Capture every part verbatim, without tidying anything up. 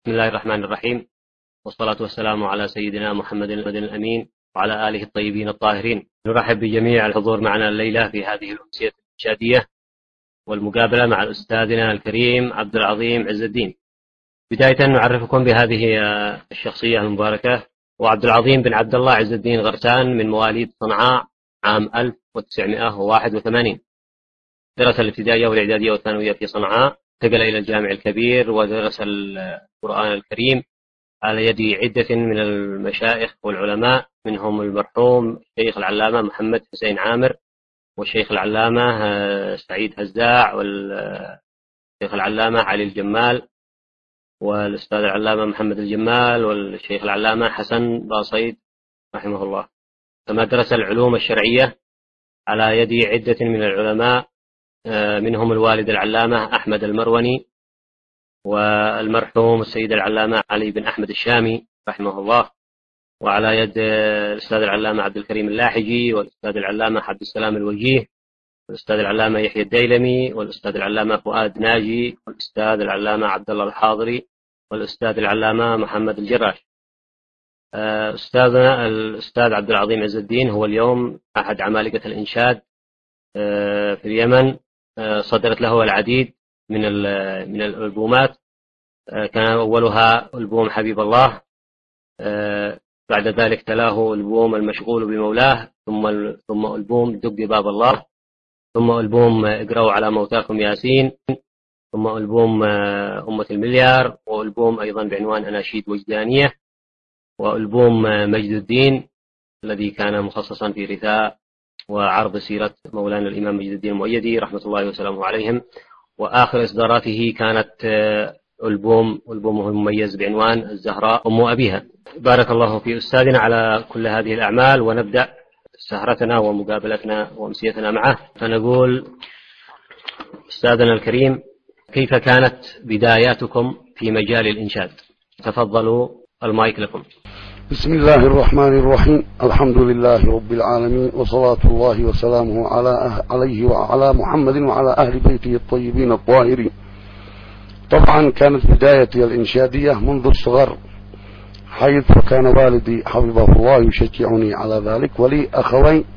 بسم الله الرحمن الرحيم، والصلاة والسلام على سيدنا محمد الأمين وعلى آله الطيبين الطاهرين. نرحب بجميع الحضور معنا الليلة في هذه الأمسية الإنشادية والمقابلة مع أستاذنا الكريم عبد العظيم عز الدين. بداية نعرفكم بهذه الشخصية المباركة، وعبد العظيم بن عبد الله عز الدين غرسان من مواليد صنعاء عام ألف وتسعمائة وواحد وثمانين. درس الابتدائية والإعدادية والثانوية في صنعاء، انتقل إلى الجامع الكبير ودرس القرآن الكريم على يد عدة من المشايخ والعلماء، منهم المرحوم الشيخ العلامة محمد حسين عامر، والشيخ العلامة سعيد هزاع، والشيخ العلامة علي الجمال، والأستاذ العلامة محمد الجمال، والشيخ العلامة حسن باصيد رحمه الله. كما درس العلوم الشرعية على يد عدة من العلماء، منهم الوالد العلامة أحمد المروني، والمرحوم السيد العلامة علي بن أحمد الشامي رحمه الله، وعلى يد الأستاذ العلامة عبد الكريم اللاحجي، والأستاذ العلامة عبد السلام الوجيه، والأستاذ العلامة يحيى الديلمي، والأستاذ العلامة فؤاد ناجي، والأستاذ العلامة عبد الله الحاضري، والأستاذ العلامة محمد الجراش. أستاذنا الأستاذ عبد العظيم عز الدين هو اليوم أحد عمالقة الإنشاد في اليمن. صدرت له العديد من من الألبومات، كان أولها ألبوم حبيب الله، بعد ذلك تلاه ألبوم المشغول بمولاه، ثم ثم ألبوم دق باب الله، ثم ألبوم اقرأوا على موتاكم ياسين، ثم ألبوم أمة المليار، وألبوم أيضا بعنوان أناشيد وجدانية، وألبوم مجد الدين الذي كان مخصصا في رثاء وعرض سيرة مولانا الإمام مجد الدين المؤيدي رحمة الله وسلامه عليهم. وآخر إصداراته كانت ألبوم ألبومه المميز بعنوان الزهراء أم أبيها. بارك الله في أستاذنا على كل هذه الأعمال، ونبدأ سهرتنا ومقابلتنا وأمسيتنا معه. فنقول أستاذنا الكريم، كيف كانت بداياتكم في مجال الإنشاد؟ تفضلوا، المايك لكم. بسم الله الرحمن الرحيم، الحمد لله رب العالمين، وصلاة الله وسلامه على أه... عليه وعلى محمد وعلى أهل بيته الطيبين الطاهرين. طبعا كانت بدايتي الإنشادية منذ الصغر، حيث كان والدي حفظه الله يشجعني على ذلك، ولي أخوين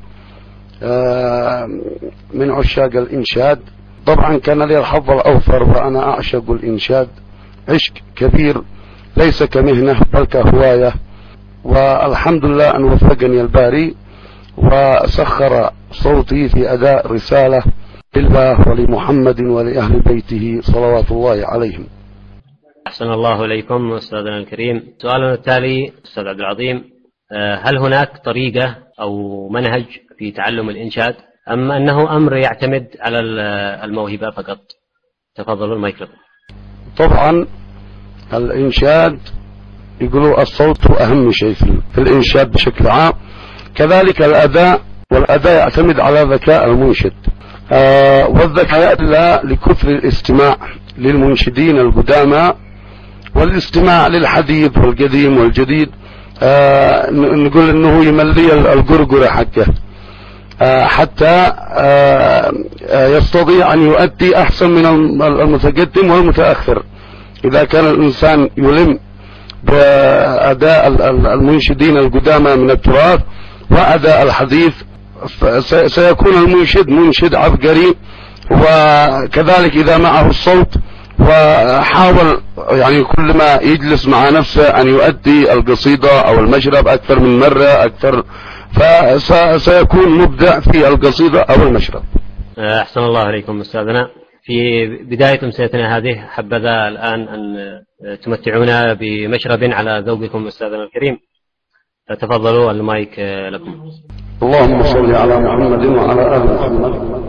من عشاق الإنشاد. طبعا كان لي الحظ الأوفر وأنا أعشق الإنشاد عشق كبير، ليس كمهنة بل كهواية، والحمد لله أن وفقني الباري وسخر صوتي في أداء رسالة لله ولمحمد ولأهل بيته صلوات الله عليهم. أحسن الله إليكم أستاذنا الكريم. سؤالنا التالي أستاذ عبد العظيم، هل هناك طريقة أو منهج في تعلم الإنشاد، أم أنه أمر يعتمد على الموهبة فقط؟ تفضلوا، الميكروفون. طبعا الإنشاد يقولوا الصوت أهم شيء في الإنشاد بشكل عام، كذلك الأداء، والأداء يعتمد على ذكاء المنشد، آه والذكاء يأتي لكثر الاستماع للمنشدين القدامى والاستماع للحديث والقديم والجديد. آه نقول انه يملي القرقرة حقه آه حتى آه يستطيع ان يؤدي احسن من المتقدم والمتأخر. اذا كان الانسان يلم بأداء المنشدين القدامى من التراث وأداء الحديث، سيكون المنشد منشد عبقري. وكذلك إذا معه الصوت وحاول يعني كل ما يجلس مع نفسه أن يؤدي القصيدة أو المشرب أكثر من مرة أكثر، فسيكون مبدع في القصيدة أو المشرب. أحسن الله عليكم أستاذنا. في بداية أمسيتنا هذه حبذا الآن أن تمتعونا بمشرب على ذوقكم أستاذنا الكريم. تفضلوا، المايك لكم. اللهم صل على محمد وعلى آل محمد.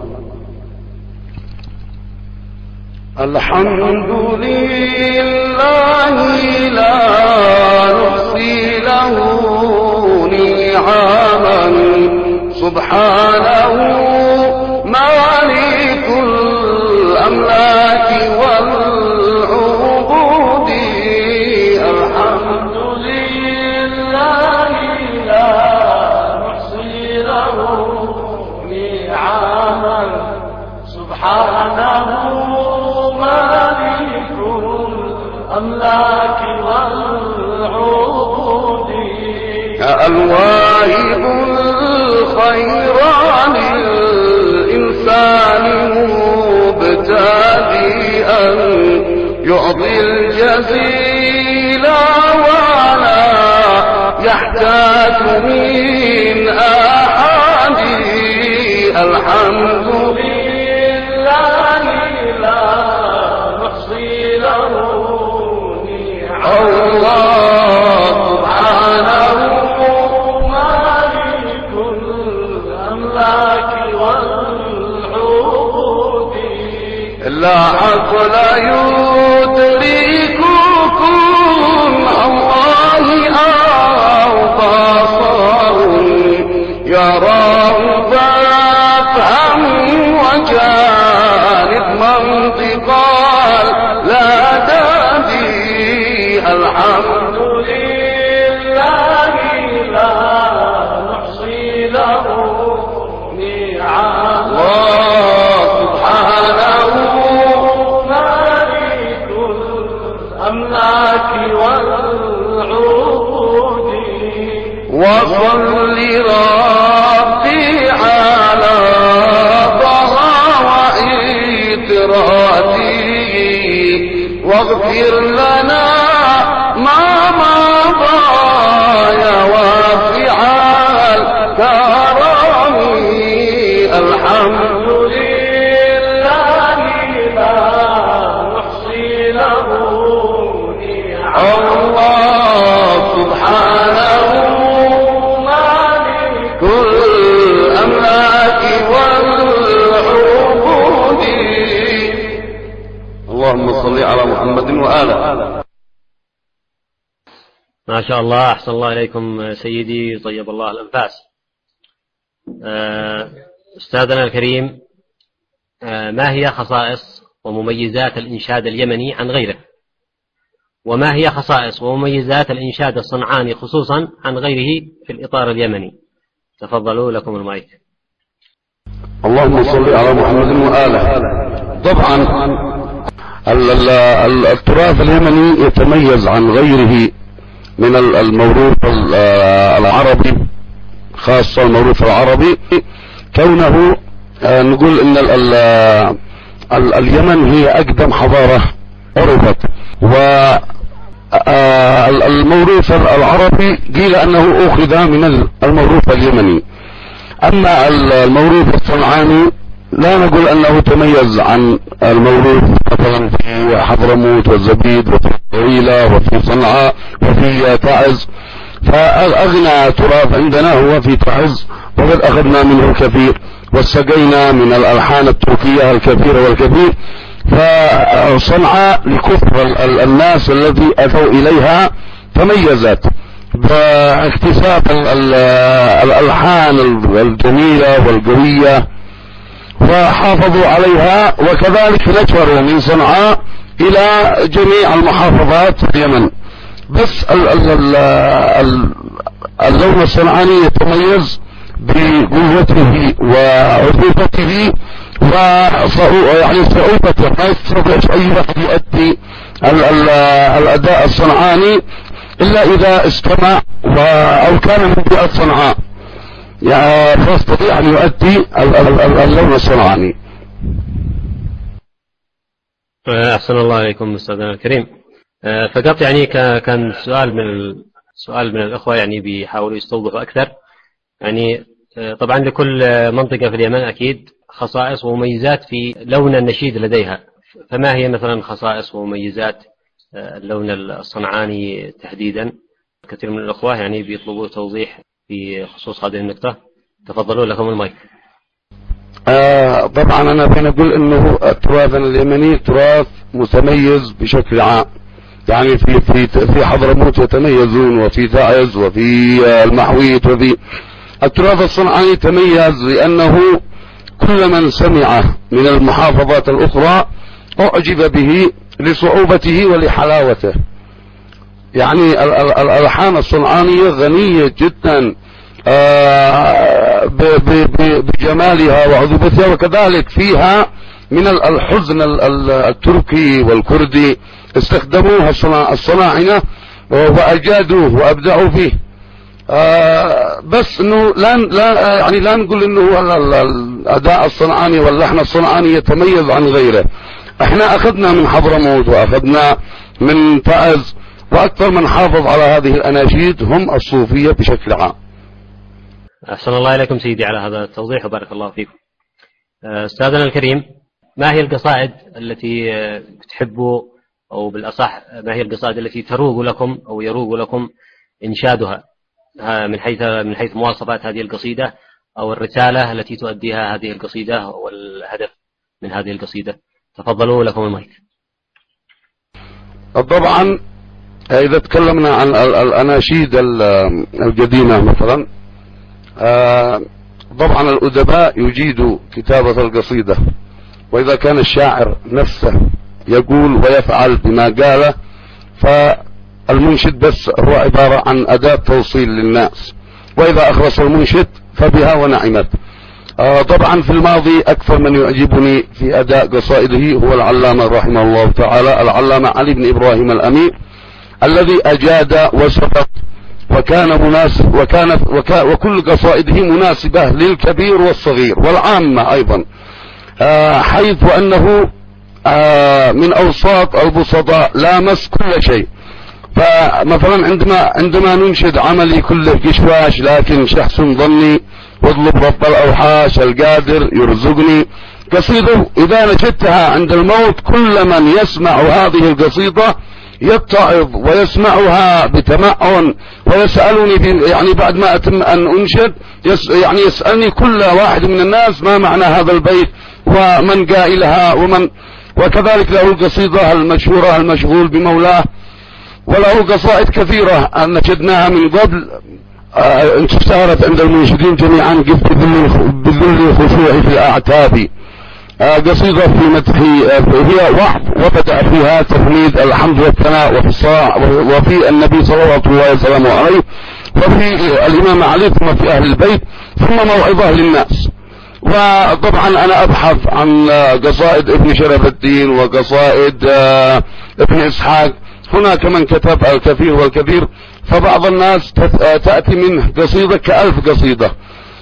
الحمد لله لا نحصي له نعما، سبحانه مالك الأملاك والعبود. الحمد لله لا نحصي له نعما، سبحانه مالك الأملاك والعود الواهب الخير للإنسان مبتدئا يعطي الجزيل ولا يحتاج من أحد الحمد لله لا نحصي له الله سبحانه مالك الأملاك والعبود لا عقل يدرككم الله أو بصر يراه فافهم وجانب منطقا لا تدري الحمد لله لا نحصي له نعم الله سبحانه مالك الأملاك والعبود وصل ربي على طه وإتراته واغفر لنا ما مضى يا واسع الكرم الحمد لله لا نحصي له الله سبحانه مالك الأملاك والعبود اللهم صل على محمد وآله. ما شاء الله، أحسن الله إليكم سيدي، طيب الله الأنفاس. أستاذنا الكريم، ما هي خصائص ومميزات الإنشاد اليمني عن غيره؟ وما هي خصائص ومميزات الإنشاد الصنعاني خصوصا عن غيره في الإطار اليمني؟ تفضلوا، لكم المايك. اللهم صل على محمد وآله. طبعا التراث اليمني يتميز عن غيره من الموروث العربي، خاصة الموروث العربي، كونه نقول ان اليمن هي اقدم حضارة عرفت، والموروث العربي قيل انه اخذ من الموروث اليمني. اما الموروث الصنعاني لا نقول انه تميز عن الموروث مثلا في حضرموت والزبيد وفي الطويلة وفي صنعاء وفي تعز، فاغنى تراث عندنا هو في تعز، وقد اخذنا منه الكثير واستقينا من الالحان التركية الكثير والكثير. فصنعاء لكثر الناس الذي اتوا اليها تميزت باكتساب الالحان الجميلة والقوية وحافظوا عليها، وكذلك نشروا من صنعاء الى جميع المحافظات في اليمن. بس اللون الصنعاني يتميز بقوته وعذوبته ويعني صعوبته، ما يستطيع اي واحد يؤدي الاداء الصنعاني الا اذا استمع او كان من بيئة صنعاء، يعني فاستطيع ان يؤدي اللون الصنعاني. احسن الله عليكم استاذنا الكريم. فقط يعني كان سؤال من سؤال من الاخوه يعني بيحاولوا يستوضحوا اكثر. يعني طبعا لكل منطقه في اليمن اكيد خصائص ومميزات في لون النشيد لديها، فما هي مثلا خصائص ومميزات اللون الصنعاني تحديدا؟ كثير من الاخوه يعني بيطلبوا توضيح في خصوص هذه النقطة. تفضلوا، لكم المايك. آه طبعا أنا بنقول إنه التراث اليمني تراث متميز بشكل عام، يعني في في في حضرموت يتميزون، وفي تعز، وفي المحويت، وفي التراث الصنعاني تميز لأنه كل من سمعه من المحافظات الأخرى أعجب به لصعوبته ولحلاوته. يعني الألحان الصنعانية غنية جدا بجمالها وعذوبتها، وكذلك فيها من الحزن التركي والكردي استخدموه الصناعنة وأجادوه وأبدعوا فيه. آه بس انه لا لا يعني لا نقول انه الاداء الصنعاني واللحن الصنعاني يتميز عن غيره. احنا اخذنا من حضرموت واخذنا من تعز، واكثر من حافظ على هذه الاناشيد هم الصوفية بشكل عام. احسن الله اليكم سيدي على هذا التوضيح وبارك الله فيكم. استاذنا الكريم، ما هي القصائد التي تحبوا، او بالاصح ما هي القصائد التي تروق لكم او يروق لكم انشادها من حيث من حيث مواصفات هذه القصيدة أو الرسالة التي تؤديها هذه القصيدة والهدف من هذه القصيدة؟ تفضلوا لكم المايك. طبعا إذا تكلمنا عن الأناشيد القديمة مثلا، طبعا الأدباء يجيدوا كتابة القصيدة، وإذا كان الشاعر نفسه يقول ويفعل بما قاله، ف المنشد بس هو عبارة عن أداة توصيل للناس، وإذا أخلص المنشد فبها ونعمت. آه طبعا في الماضي أكثر من يعجبني في أداء قصائده هو العلامة رحمه الله تعالى، العلامة علي بن إبراهيم الأمير، الذي أجاد وسبق وكان مناسب وكان وكا وكل قصائده مناسبة للكبير والصغير والعامة أيضا، آه حيث أنه آه من أوساط البسطاء لامس كل شيء. فمثلا عندما عندما ننشد عملي كله قشواش لكن شخص ظني، واطلب رب الأوحاش القادر يرزقني، قصيدة إذا نشدتها عند الموت كل من يسمع هذه القصيدة يتعظ ويسمعها بتمعن ويسألني يعني بعد ما أتم أن أنشد يس يعني يسألني كل واحد من الناس ما معنى هذا البيت ومن قائلها ومن. وكذلك له القصيدة المشهورة المشغول بمولاه، وله قصائد كثيرة نشدناها من قبل اشتهرت عند المنشدين جميعا، قف بذل خشوعي في أعتابي، قصيدة في مدحي هي وحد وبدأ فيها تحميد الحمد والثناء وفي الصلاة وفي النبي صلى الله عليه وسلم عليه، وفي الإمام علي، ثم في أهل البيت، ثم موعظة للناس. وطبعا أنا أبحث عن قصائد ابن شرف الدين وقصائد ابن إسحاق، هناك من كتب الكثير والكثير، فبعض الناس تأتي منه قصيدة كألف قصيدة،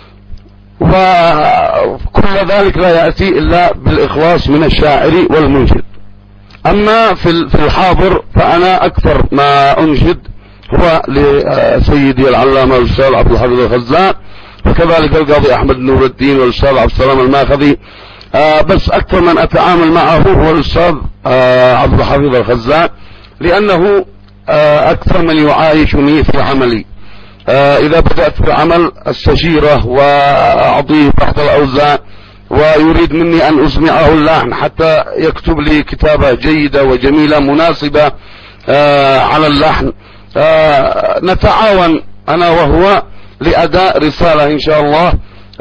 وكل ذلك لا يأتي إلا بالإخلاص من الشاعر والمنشد. أما في الحاضر فأنا أكثر ما أنشد هو لسيدي العلامة الأستاذ عبد الحفيظ الخزاع، وكذلك القاضي أحمد نور الدين والأستاذ عبد السلام الماخذي، بس أكثر من أتعامل معه هو الأستاذ عبد الحفيظ الخزاع، لأنه أكثر من يعايشني في عملي. إذا بدأت بعمل استشيره وأعطيه تحت الأوزان ويريد مني أن أسمعه اللحن حتى يكتب لي كتابة جيدة وجميلة مناسبة على اللحن، نتعاون أنا وهو لأداء رسالة إن شاء الله.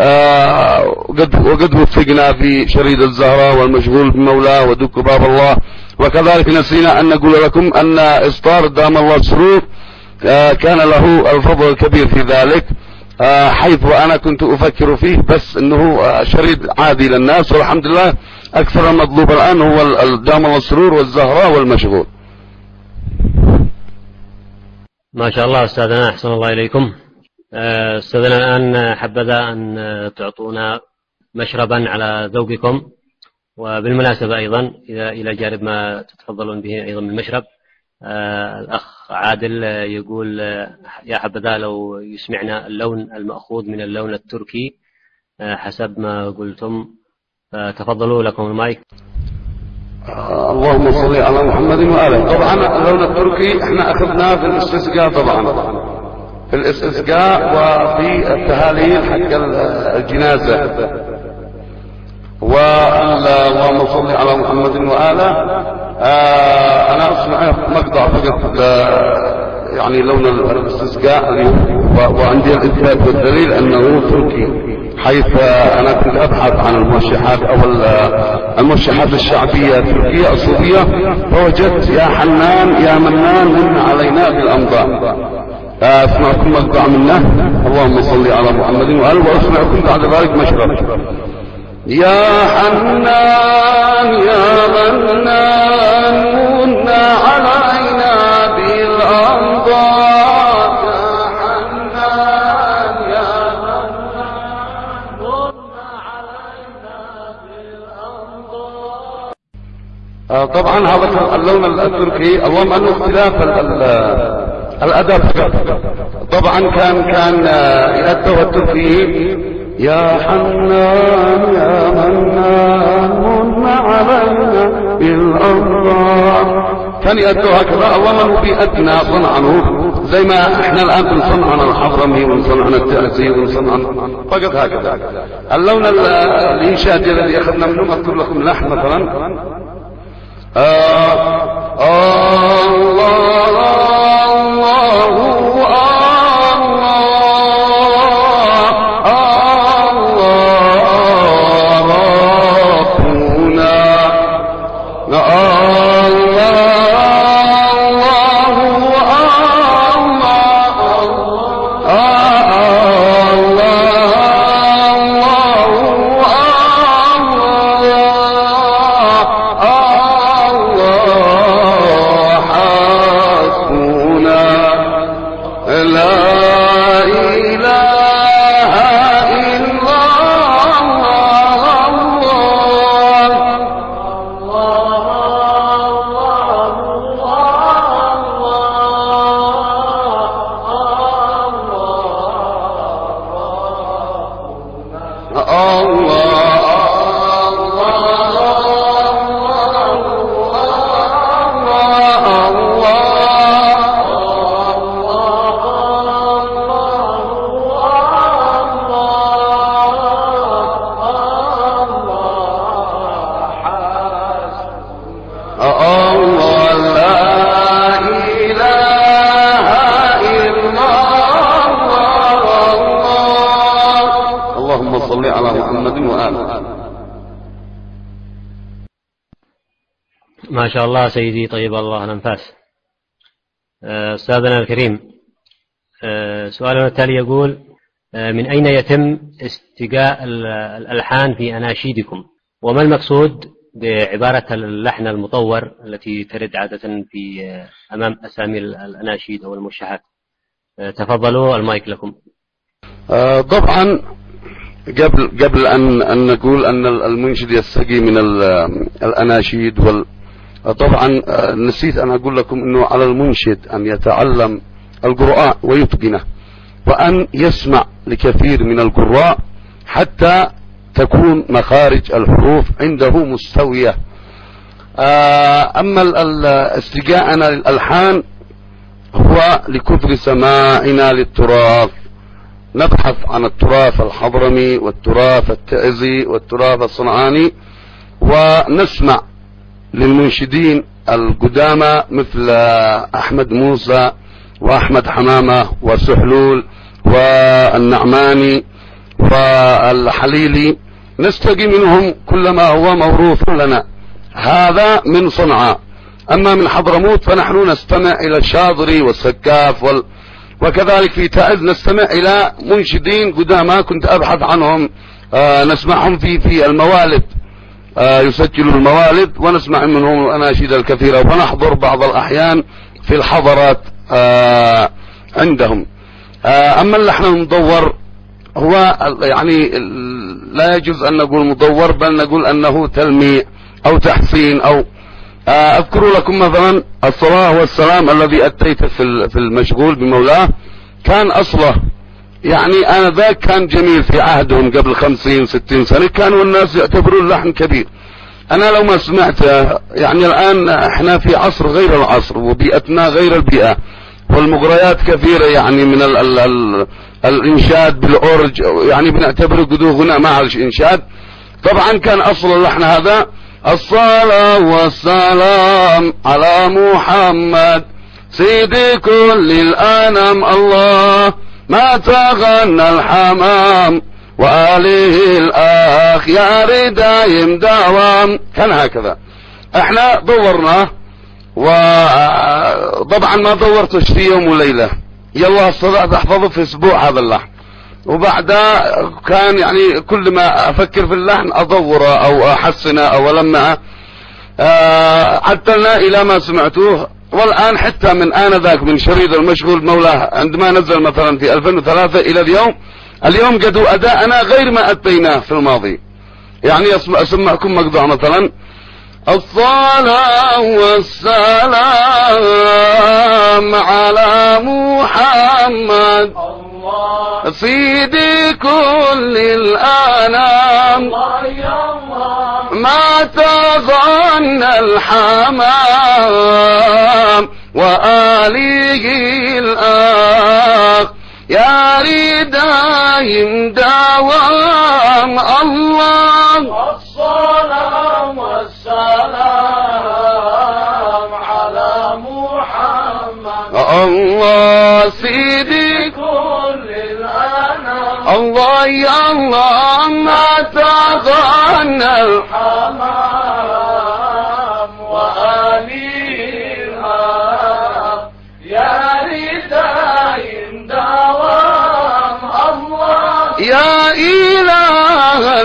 وقد وفقنا في شريد الزهراء والمشغول بمولاه ودك باب الله. وكذلك نسينا أن نقول لكم أن إصدار دام الله السرور كان له الفضل الكبير في ذلك، حيث أنا كنت أفكر فيه بس أنه شريد عادي للناس، والحمد لله أكثر المطلوب الآن هو دام الله السرور والزهراء والمشغول. ما شاء الله أستاذنا، أحسن الله إليكم. أستاذنا الآن حبذا أن تعطونا مشربا على ذوقكم، وبالمناسبة أيضا إذا إلى جانب ما تتفضلون به أيضا من المشرب، آه الأخ عادل يقول آه يا حبذا لو يسمعنا اللون المأخوذ من اللون التركي آه حسب ما قلتم، فتفضلوا لكم المايك. آه اللهم صل على محمد وآله. طبعا اللون التركي احنا أخذناه في الاستسقاء، طبعا في الاستسقاء وفي التهاليل حق الجنازة. واللهم صل على محمد وآله. آه أنا أسمع مقطع فقط آه يعني لون الاستسقاء، وعندي الإثبات والدليل أنه تركي، حيث آه أنا كنت أبحث عن المرشحات أو المرشحات الشعبية التركية الصوفية، فوجدت يا حنان يا منان من علينا بالأمضاء. آه أسمعكم مقطع منه، اللهم صل على محمد وآله، وأسمعكم بعد ذلك مشرب. يا حنان يا منان من علينا بالأنظار يا حنان يا منان من علينا بالأنظار. آه طبعا هذا اللون التركي اللهم انه اختلاف الادب طبعا كان كان يؤدوا التركي يا حنان يا منان من علينا بالأنظار كان يؤدوا هكذا. اللهم انه في ادنى صنعنه زي ما احنا الان بنصنعنا الحضرمي ونصنعنا التأسي ونصنعنا فقط هكذا. اللون الانشاد الذي اخذنا منه اذكر لكم لحن مثلا آه آه الله ما شاء الله سيدي طيب الله الأنفاس. أستاذنا الكريم سؤالنا التالي يقول من أين يتم استقاء الألحان في أناشيدكم وما المقصود بعبارة اللحن المطور التي ترد عادة في أمام أسامي الأناشيد أو المرشحات؟ تفضلوا المايك لكم. طبعا قبل قبل أن أن نقول أن المنشد يستقي من الأناشيد وال طبعا نسيت أن أقول لكم أنه على المنشد أن يتعلم القرآن ويتقنه وأن يسمع لكثير من القراء حتى تكون مخارج الحروف عنده مستوية. أما استقاءنا للألحان هو لكثر سماعنا للتراث، نبحث عن التراث الحضرمي والتراث التعزي والتراث الصنعاني ونسمع للمنشدين القدامى مثل أحمد موسى وأحمد حمامة وسحلول والنعماني والحليلي، نستقي منهم كل ما هو موروث لنا. هذا من صنعاء. أما من حضرموت فنحن نستمع إلى الشاطري والسكاف وال... وكذلك في تعز نستمع إلى منشدين قدامى كنت أبحث عنهم، آه نسمعهم في في الموالد، آه يسجلوا الموالد ونسمع منهم الأناشيد الكثيرة ونحضر بعض الأحيان في الحضرات آه عندهم. آه أما اللحن المدور هو يعني لا يجوز أن نقول مدور بل نقول أنه تلميع أو تحسين أو أذكر لكم مثلا الصلاة والسلام الذي أتيت في المشغول بمولاه كان أصله يعني أنا ذاك كان جميل في عهدهم قبل خمسين ستين سنة، كانوا الناس يعتبرون اللحن كبير. أنا لو ما سمعته يعني الآن احنا في عصر غير العصر وبيئتنا غير البيئة والمغريات كثيرة يعني من ال ال ال الإنشاد بالأورج يعني بنعتبره قدو غناء مع الإنشاد. طبعا كان أصل اللحن هذا الصلاة والسلام على محمد سيدي كل الأنام الله ما تغنى الحمام وآله الآخ يا دايم دوام. كان هكذا. احنا دورناه وطبعا ما دورتش في يوم وليلة، يلا استطعت احفظه في اسبوع هذا اللحن، وبعدها كان يعني كل ما أفكر في اللحن أدوره أو أحسنه أو ألمعه آه عدلنا إلى ما سمعتوه. والآن حتى من آنذاك من شريط المشغول مولاه عندما نزل مثلا في ألفين وثلاثة إلى اليوم، اليوم قدوا أداءنا غير ما أديناه في الماضي. يعني أسمعكم مقطع مثلا: الصلاة والسلام على محمد سيدي كل الأنام ما تظن الحمام وآله الآخ يا ردايم دوام الله. الصلاة والسلام على محمد الله سيدي كل الأنام الله يا الله ما تظن الحمام وآليها يا ردايم دوام الله. يا إله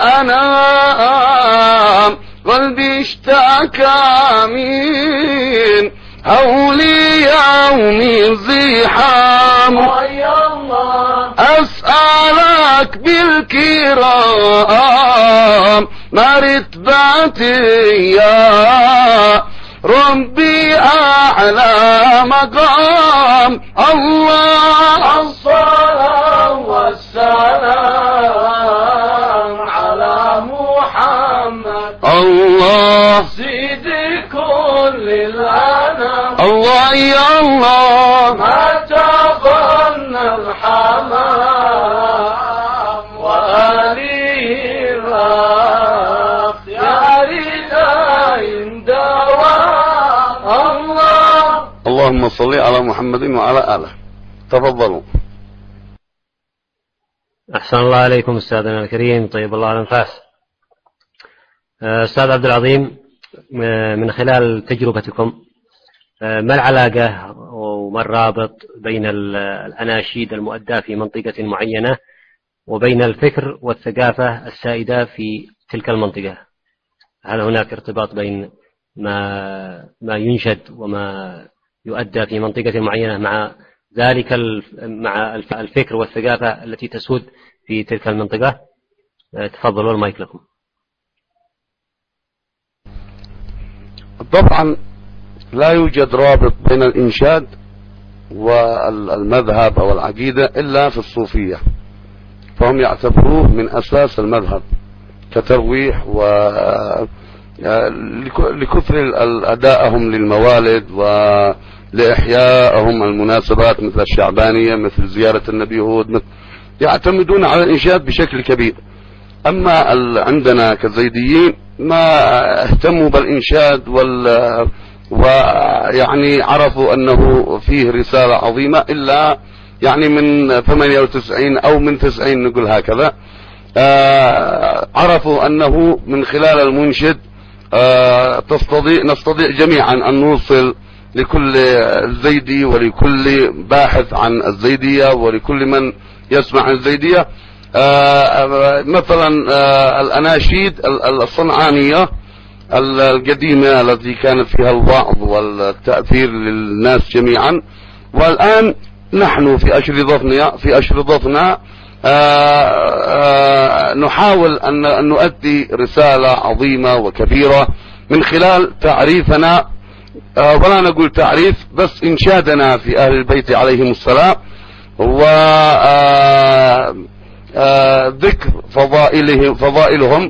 الأنام قلبي اشتكى من هولي يوم الزحام أسألك بالكرام ما رتبتي يا ربي أعلى مقام الله. الصلاة والسلام على محمد الله سيدي كل الأنام الله يا الله ما تظن الحمام وآله الراق يا رداء دوام الله. اللهم صل على محمد وعلى آله. تفضلوا. أحسن الله عليكم أستاذنا الكريم، طيب الله الأنفاس. أستاذ عبد العظيم، من خلال تجربتكم ما العلاقة وما الرابط بين الأناشيد المؤداة في منطقة معينة وبين الفكر والثقافة السائدة في تلك المنطقة؟ هل هناك ارتباط بين ما ما ينشد وما يؤدى في منطقة معينة مع ذلك مع الفكر والثقافة التي تسود في تلك المنطقة؟ تفضلوا المايك لكم. طبعا لا يوجد رابط بين الإنشاد والمذهب أو العقيدة إلا في الصوفية، فهم يعتبروه من أساس المذهب كترويح ولكثر أدائهم للموالد ولإحيائهم المناسبات مثل الشعبانية مثل زيارة النبي هود، يعتمدون على الإنشاد بشكل كبير. أما عندنا كزيديين ما اهتموا بالإنشاد وال ويعني عرفوا أنه فيه رسالة عظيمة إلا يعني من ثمانية وتسعين أو من تسعين نقول هكذا آه عرفوا أنه من خلال المنشد آه تستطيع نستطيع جميعا أن نوصل لكل زيدي ولكل باحث عن الزيدية ولكل من يسمع الزيدية. آه مثلا آه الأناشيد الصنعانية القديمة التي كانت فيها الوعظ والتأثير للناس جميعا، والآن نحن في أشرطتنا في أشرطتنا آآ آآ نحاول أن نؤدي رسالة عظيمة وكبيرة من خلال تعريفنا، ولا نقول تعريف بس إنشادنا في أهل البيت عليهم السلام وذكر فضائلهم فضائلهم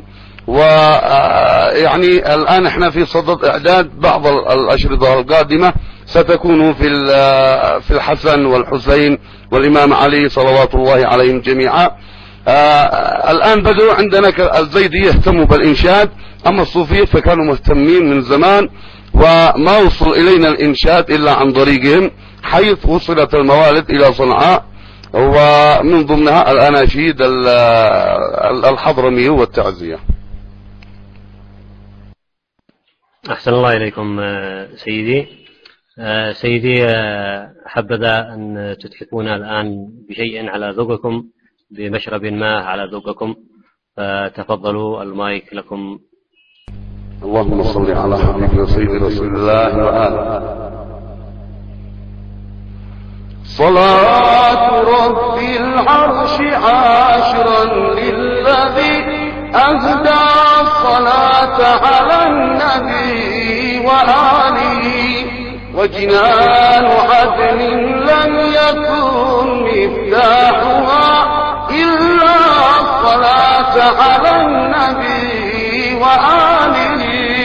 ويعني الآن احنا في صدد اعداد بعض الاشرطة القادمة ستكون في في الحسن والحسين والامام علي صلوات الله عليهم جميعا. الان بدأوا عندنا الزيدي يهتموا بالانشاد، اما الصوفية فكانوا مهتمين من زمان وما وصل الينا الانشاد الا عن طريقهم، حيث وصلت الموالد الى صنعاء ومن ضمنها الاناشيد الحضرمية والتعزية. أحسن الله إليكم سيدي. سيدي، حبذا أن تتحفونا الآن بشيء على ذوقكم بمشرب ما على ذوقكم، فتفضلوا المايك لكم. اللهم صل على حبيبنا سيد رسول الله وآله. صلاة رب العرش عاشرا للذي أهدى الصلاة على النبي وآله، وجنان عدن لم يكن مفتاحها إلا الصلاة على النبي وآله.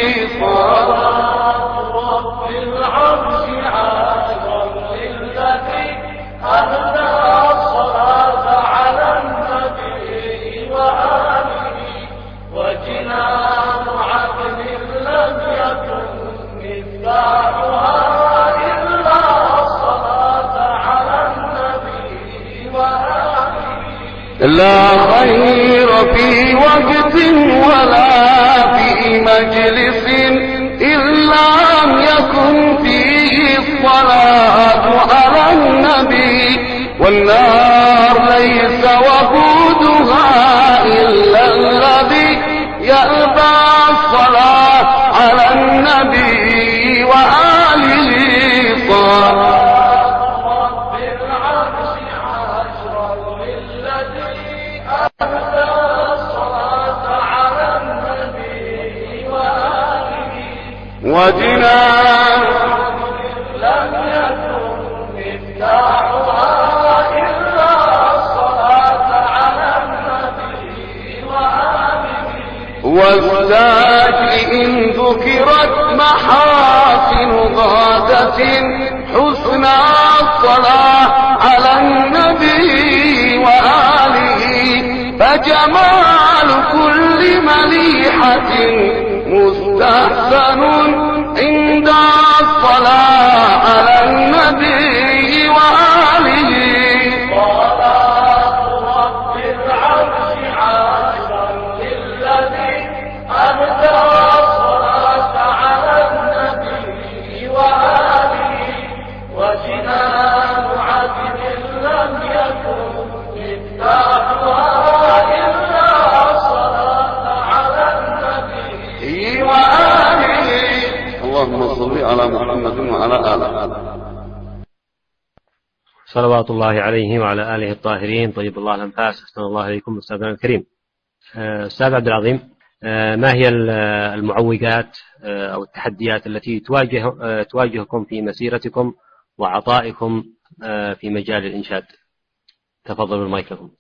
صلاة رب العرش عاشرا للذي أهدى الصلاة على النبي وآله، وجنان عدن لم يكن مفتاحها إلا الصلاة على النبي وآله. لا خير في وقت ولا في مجلس إلا لم يكن فيه الصلاة على النبي، والنار ليس وقودها إلا الذي يأبى الصلاة على النبي وآله. صلاة رب العرش عاشرا للذي أهدى الصلاة على النبي وآله، وجنان لم يكن مفتاحها إلا الصلاة على النبي وآله. والذات إن ذكرت محاسن غادة حسنى الصلاة على النبي وآله، فجمال كل مليحة مستحسن عند الصلاة على النبي وآله. صلاة رب العرش عاشرا للذي أهدى الصلاة على النبي وآله، وجنان عدن لم يكن مفتاحها إلا الصلاة على النبي وآله. اللهم صل على محمد وعلى آله. صلوات الله عليه وعلى آله الطاهرين طيب الله الأنفاس. أحسن الله إليكم أستاذنا الكريم. أستاذ عبد العظيم، ما هي المعوقات أو التحديات التي تواجه تواجهكم في مسيرتكم وعطائكم في مجال الإنشاد؟ تفضلوا المايك لكم.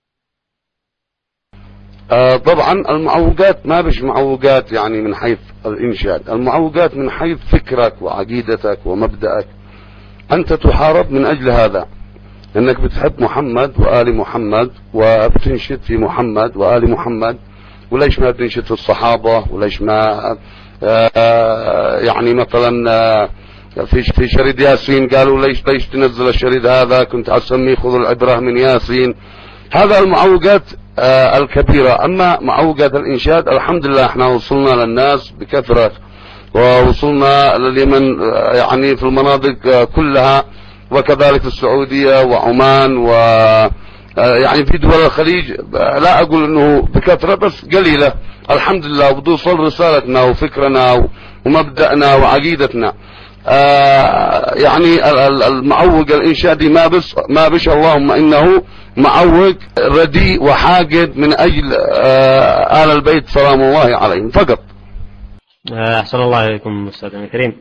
آه طبعا المعوقات ما بش معوقات يعني من حيث الإنشاد، المعوقات من حيث فكرك وعقيدتك ومبدأك. أنت تحارب من أجل هذا، أنك بتحب محمد وآل محمد وبتنشد في محمد وآل محمد، وليش ما بتنشد في الصحابة، وليش ما آه يعني مثلا آه في في شريد ياسين قالوا ليش ليش تنزل الشريد هذا، كنت أسميه خذوا العبرة من ياسين. هذا المعوقات آه الكبيرة. أما معوقات الإنشاد الحمد لله احنا وصلنا للناس بكثرة، ووصلنا لليمن آه يعني في المناطق آه كلها، وكذلك في السعودية وعمان و آه يعني في دول الخليج. آه لا أقول أنه بكثرة بس قليلة الحمد لله، وبتوصل رسالتنا وفكرنا ومبدأنا وعقيدتنا. آه يعني المعوق الإنشادي ما بس ما بش اللهم إنه معوق رديء وحاقد من أجل آه آل البيت سلام الله عليهم فقط. أحسن الله إليكم أستاذنا الكريم.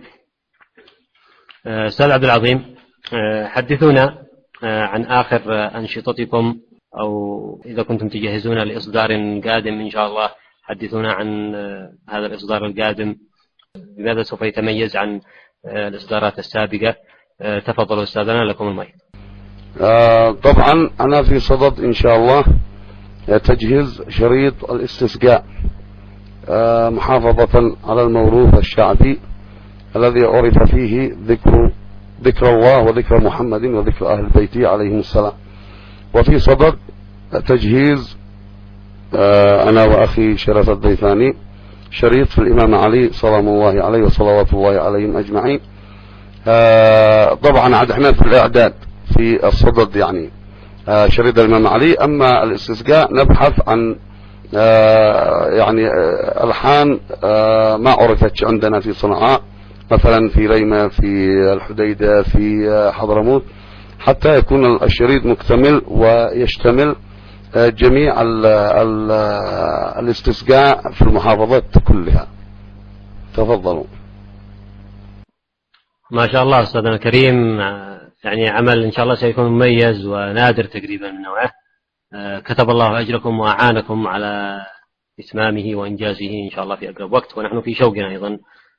أستاذ عبد العظيم، حدثونا عن آخر أنشطتكم، أو إذا كنتم تجهزون لإصدار قادم إن شاء الله حدثونا عن هذا الإصدار القادم، بماذا سوف يتميز عن الإصدارات السابقة؟ تفضلوا أستاذنا لكم المايك. آه طبعا أنا في صدد إن شاء الله تجهيز شريط الاستسقاء آه محافظة على الموروث الشعبي الذي عرف فيه ذكر ذكر الله وذكر محمد وذكر أهل بيته عليهم السلام. وفي صدد تجهيز آه أنا وأخي شرف الضيفاني شريط في الإمام علي سلام الله عليه وصلوات الله عليهم أجمعين. آه طبعا عاد احنا في الإعداد في الصدد يعني شريط الإمام علي. أما الاستسقاء نبحث عن يعني ألحان ما عرفتش عندنا في صنعاء، مثلا في ريمة، في الحديدة، في حضرموت، حتى يكون الشريط مكتمل ويشتمل جميع ال ال الاستسقاء في المحافظات كلها. تفضلوا. ما شاء الله أستاذنا الكريم، يعني عمل إن شاء الله سيكون مميز ونادر تقريبا من نوعه. كتب الله أجركم وأعانكم على إتمامه وإنجازه إن شاء الله في أقرب وقت، ونحن في شوقنا أيضا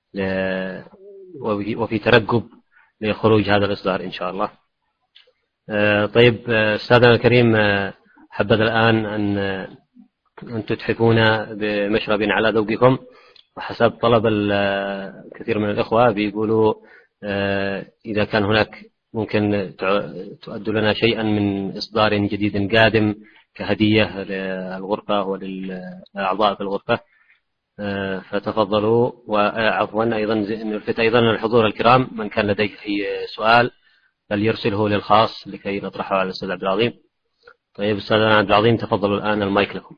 وفي ترقب لخروج هذا الإصدار إن شاء الله. طيب أستاذنا الكريم، حبذا الآن أن أن تتحفونا بمشرب على ذوقكم، وحسب طلب الكثير من الإخوة بيقولوا إذا كان هناك ممكن تؤدوا لنا شيئا من إصدار جديد قادم كهدية للغرفة وللأعضاء في الغرفة، فتفضلوا. وعفوا أيضا نلفت أيضا الحضور الكرام، من كان لديه أي سؤال فليرسله للخاص لكي نطرحه على الأستاذ عبد العظيم. طيب أستاذنا عبد العظيم، تفضلوا الآن، المايك لكم.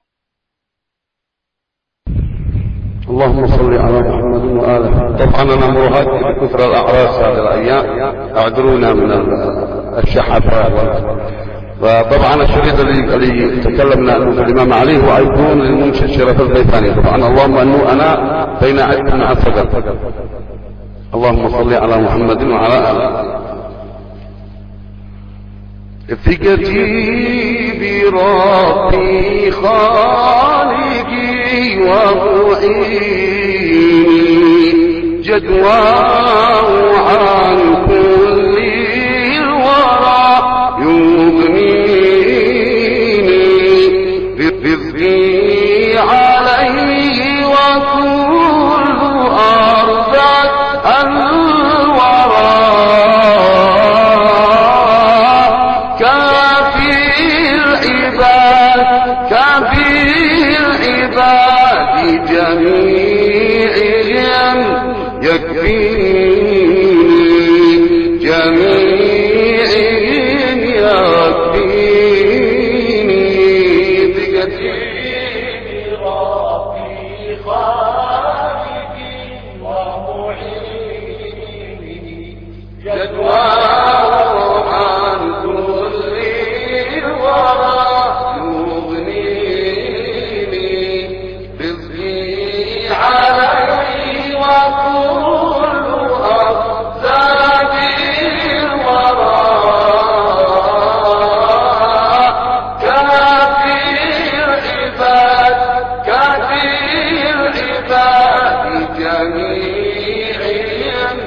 اللهم صل على محمد وآله. طبعا أنا مرهق بكثر الأعراس هذه الأيام، أعذرونا من الشحفة. وطبعا الشريط اللي, اللي تكلمنا عنه في الإمام علي هو أيقون للمنشد شرف البيثاني. طبعا اللهم أنه أنا بين عد مع الصدر. اللهم صل على محمد وعلى آله. ثقتي بربي خالقي ومعيني، جدواه عن كل الورى يغنيني، رزقي عليه وكل أرضك الورى، كافي العباد كافي العباد جميعهم يكفيني، جميعهم يكفيني. ثقتي بربي خالقي ومعيني، جدواه عن كل الورى يغنيني، رزقي عليه وكل أرزاق الورى، كافي العباد كافي العباد جميعهم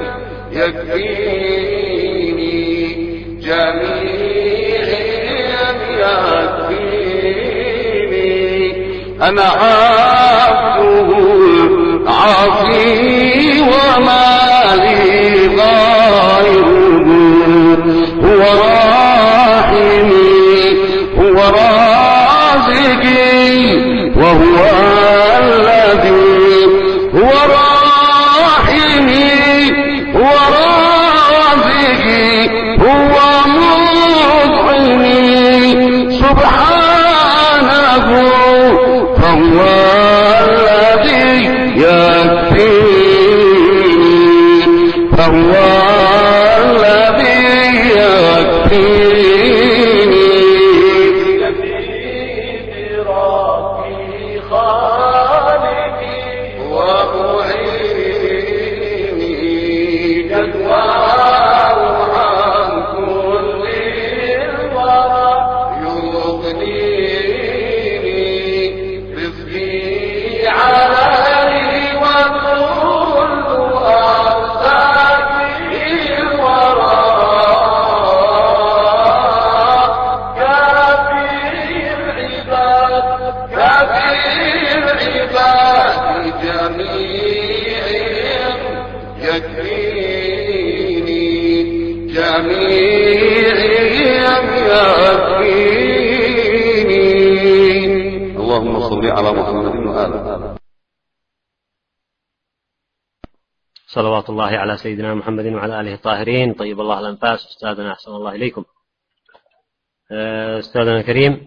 يكفيني، جميعهم يكفيني. أنا عبده العاصي وما لي غيره، هو راحمي هو رازقي وهو الذي هو راحمي هو رازقي هو مطعمي، سبحانه فهو الذي يكفيني، فهو الذي يكفيني. بربي خالقي ومعيني، جدواه عن كل الورى يغنيني، رزقي عليه وكل أرزاق الورى، كافي العباد كافي العباد جميعهم يكفيني، جميعهم يكفيني. اللهم صل على محمد وآله. صلوات الله على سيدنا محمد وعلى آله الطاهرين. طيب الله الأنفاس. أستاذنا أحسن الله إليكم. أستاذنا الكريم،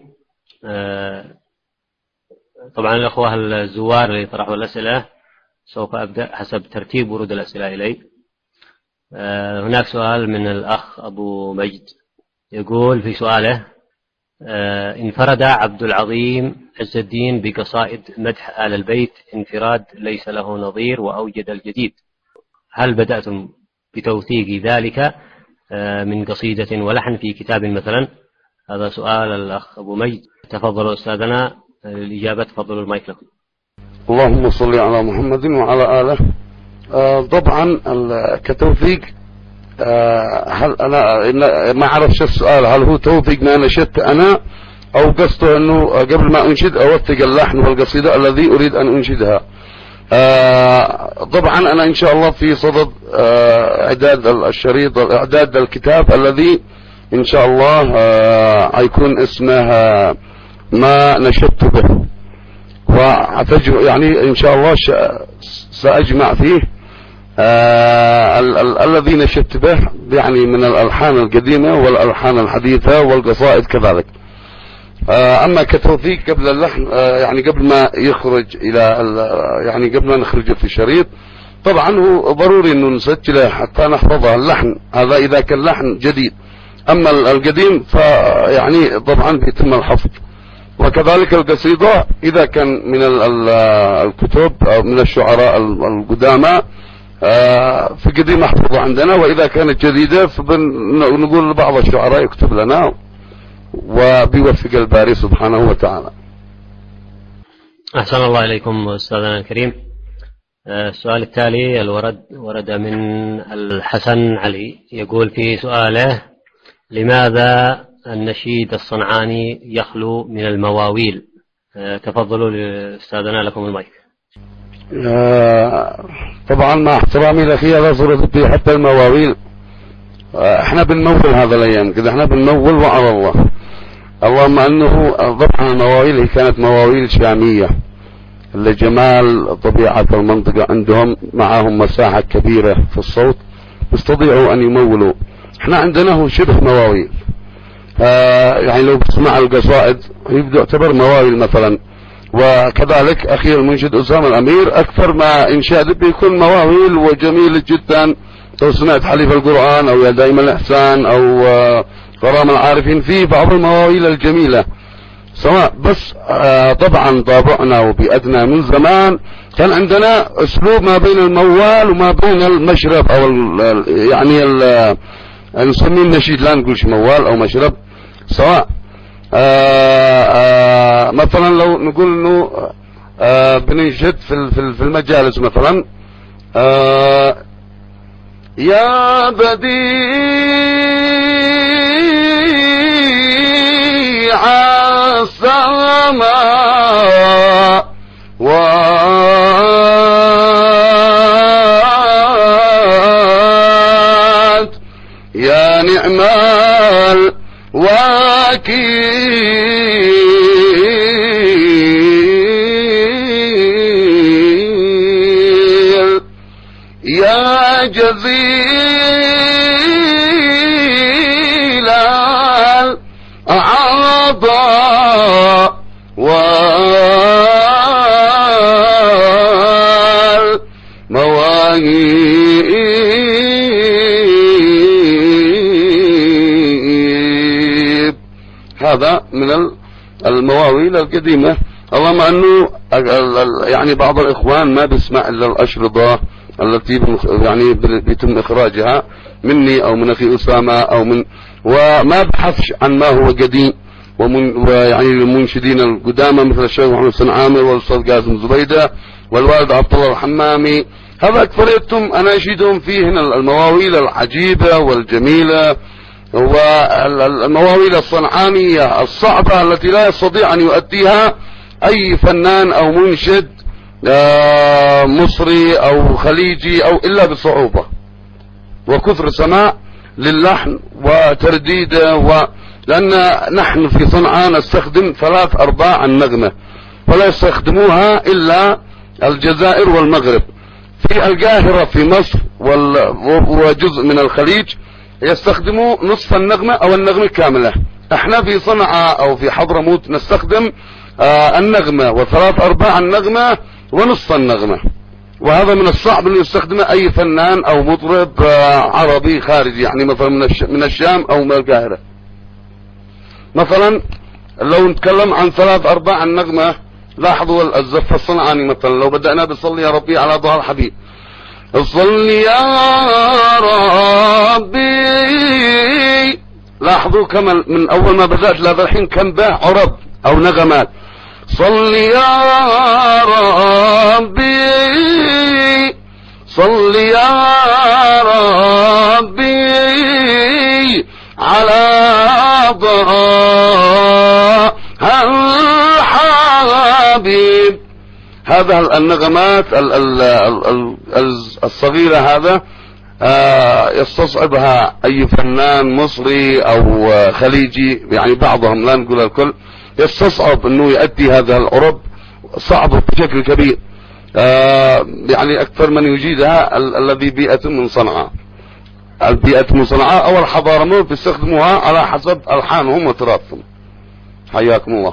طبعا الأخوة الزوار اللي طرحوا الأسئلة سوف أبدأ حسب ترتيب ورود الأسئلة إلي. هناك سؤال من الأخ أبو مجد يقول في سؤاله: انفرد عبد العظيم عز الدين بقصائد مدح آل البيت انفراد ليس له نظير وأوجد الجديد، هل بدأتم بتوثيق ذلك من قصيدة ولحن في كتاب مثلا؟ هذا سؤال الأخ أبو مجد. تفضلوا أستاذنا الإجابة، تفضلوا المايك لكم. اللهم صل على محمد وعلى آله. آه طبعا كتوثيق، آه هل أنا ما أعرف شو السؤال، هل هو توثيق ما نشدت أنا أو قصده أنه قبل ما أنشد أوثق اللحن والقصيدة الذي أريد أن أنشدها؟ آه طبعا أنا إن شاء الله في صدد آه إعداد الشريط، إعداد الكتاب الذي إن شاء الله آه يكون اسمه آه ما نشدت به، وأتجمع يعني إن شاء الله سأجمع فيه آه ال ال الذي نشدت به يعني من الألحان القديمة والألحان الحديثة والقصائد كذلك. آه أما كتوثيق قبل اللحن، آه يعني قبل ما يخرج إلى يعني قبل ما نخرجه في شريط، طبعا هو ضروري إنه نسجله حتى نحفظه اللحن هذا إذا كان لحن جديد. أما القديم فيعني طبعا بيتم الحفظ، وكذلك القصيدة إذا كان من الكتب أو من الشعراء القدامى في قديم محفوظة عندنا، وإذا كانت جديدة فنقول لبعض الشعراء يكتب لنا وبيوفق الباري سبحانه وتعالى. أحسن الله إليكم أستاذنا الكريم. السؤال التالي الورد ورد من الحسن علي، يقول في سؤاله: لماذا النشيد الصنعاني يخلو من المواويل؟ تفضلوا لأستاذنا، لكم المايك. طبعا مع احترامي لأخي هذا صورة فيه حتى المواويل، احنا بنمول هذا الأيام كده، احنا بنمول وعلى الله. اللهم أنه طبعا المواويل هي كانت مواويل شامية لجمال طبيعة المنطقة عندهم، معهم مساحة كبيرة في الصوت يستطيعوا أن يمولوا. احنا عندنا هو شبه مواويل، آه يعني لو بسمع القصائد يبدو يعتبر مواويل مثلا، وكذلك أخي المنشد أسامة الأمير أكثر ما إنشاد بيكون مواويل وجميل جدا. لو سمعت حليف القرآن أو يا دائم الإحسان أو آه غرام العارفين، في بعض المواويل الجميلة سواء. بس آه طبعا طابعنا وبيئتنا من زمان كان عندنا أسلوب ما بين الموال وما بين المشرب أو ال يعني ال نسميه النشيد، لا نقولش موال أو مشرب سواء. آآ آآ مثلا لو نقول انه بننشد في في المجالس مثلا: يا بديع السماء و يا نعم الوكيل، يا جزيل العطاء والمواهب. هذا من المواويل القديمة. اللهم أنه يعني بعض الإخوان ما بيسمع إلا الأشرطة التي يعني بيتم إخراجها مني أو من أخي أسامة أو من، وما بحثش عن ما هو قديم، ومن ويعني المنشدين القدامى مثل الشيخ محمد حسن عامر والأستاذ قاسم زبيدة والوالد عبد الله الحمامي، هذا أكثريتهم أناشدهم فيه المواويل العجيبة والجميلة والمواويل الصنعانية الصعبة التي لا يستطيع أن يؤديها أي فنان أو منشد مصري أو خليجي أو إلا بصعوبة وكثر سماع للحن وترديده. و لأن نحن في صنعاء نستخدم ثلاث أرباع النغمة، ولا يستخدموها إلا الجزائر والمغرب. في القاهرة في مصر وجزء من الخليج يستخدموا نصف النغمة أو النغمة كاملة، احنا في صنعاء او في حضرموت نستخدم آه النغمة وثلاث ارباع النغمة ونصف النغمة، وهذا من الصعب ان يستخدمه اي فنان او مطرب آه عربي خارجي، يعني مثلا من, الش... من الشام او من القاهرة. مثلا لو نتكلم عن ثلاث ارباع النغمة، لاحظوا الزف الصنعاني مثلا لو بدأنا بصلي يا ربي على ضوء الحبيب، صل يا ربي، لاحظوا كما من اول ما بدأت لهذا الحين كم به عرب او نغمات. صل يا ربي صل يا ربي على ضاء الحبيب. هذا النغمات الصغيرة هذا يستصعبها اي فنان مصري او خليجي، يعني بعضهم لا نقول الكل، يستصعب انه يؤدي هذا العرب، صعب بشكل كبير، يعني اكثر من يجيدها الذي بيئة من صنعاء، البيئة من صنعاء او الحضارموت بيستخدموها على حسب الحانهم وتراثهم. حياكم الله.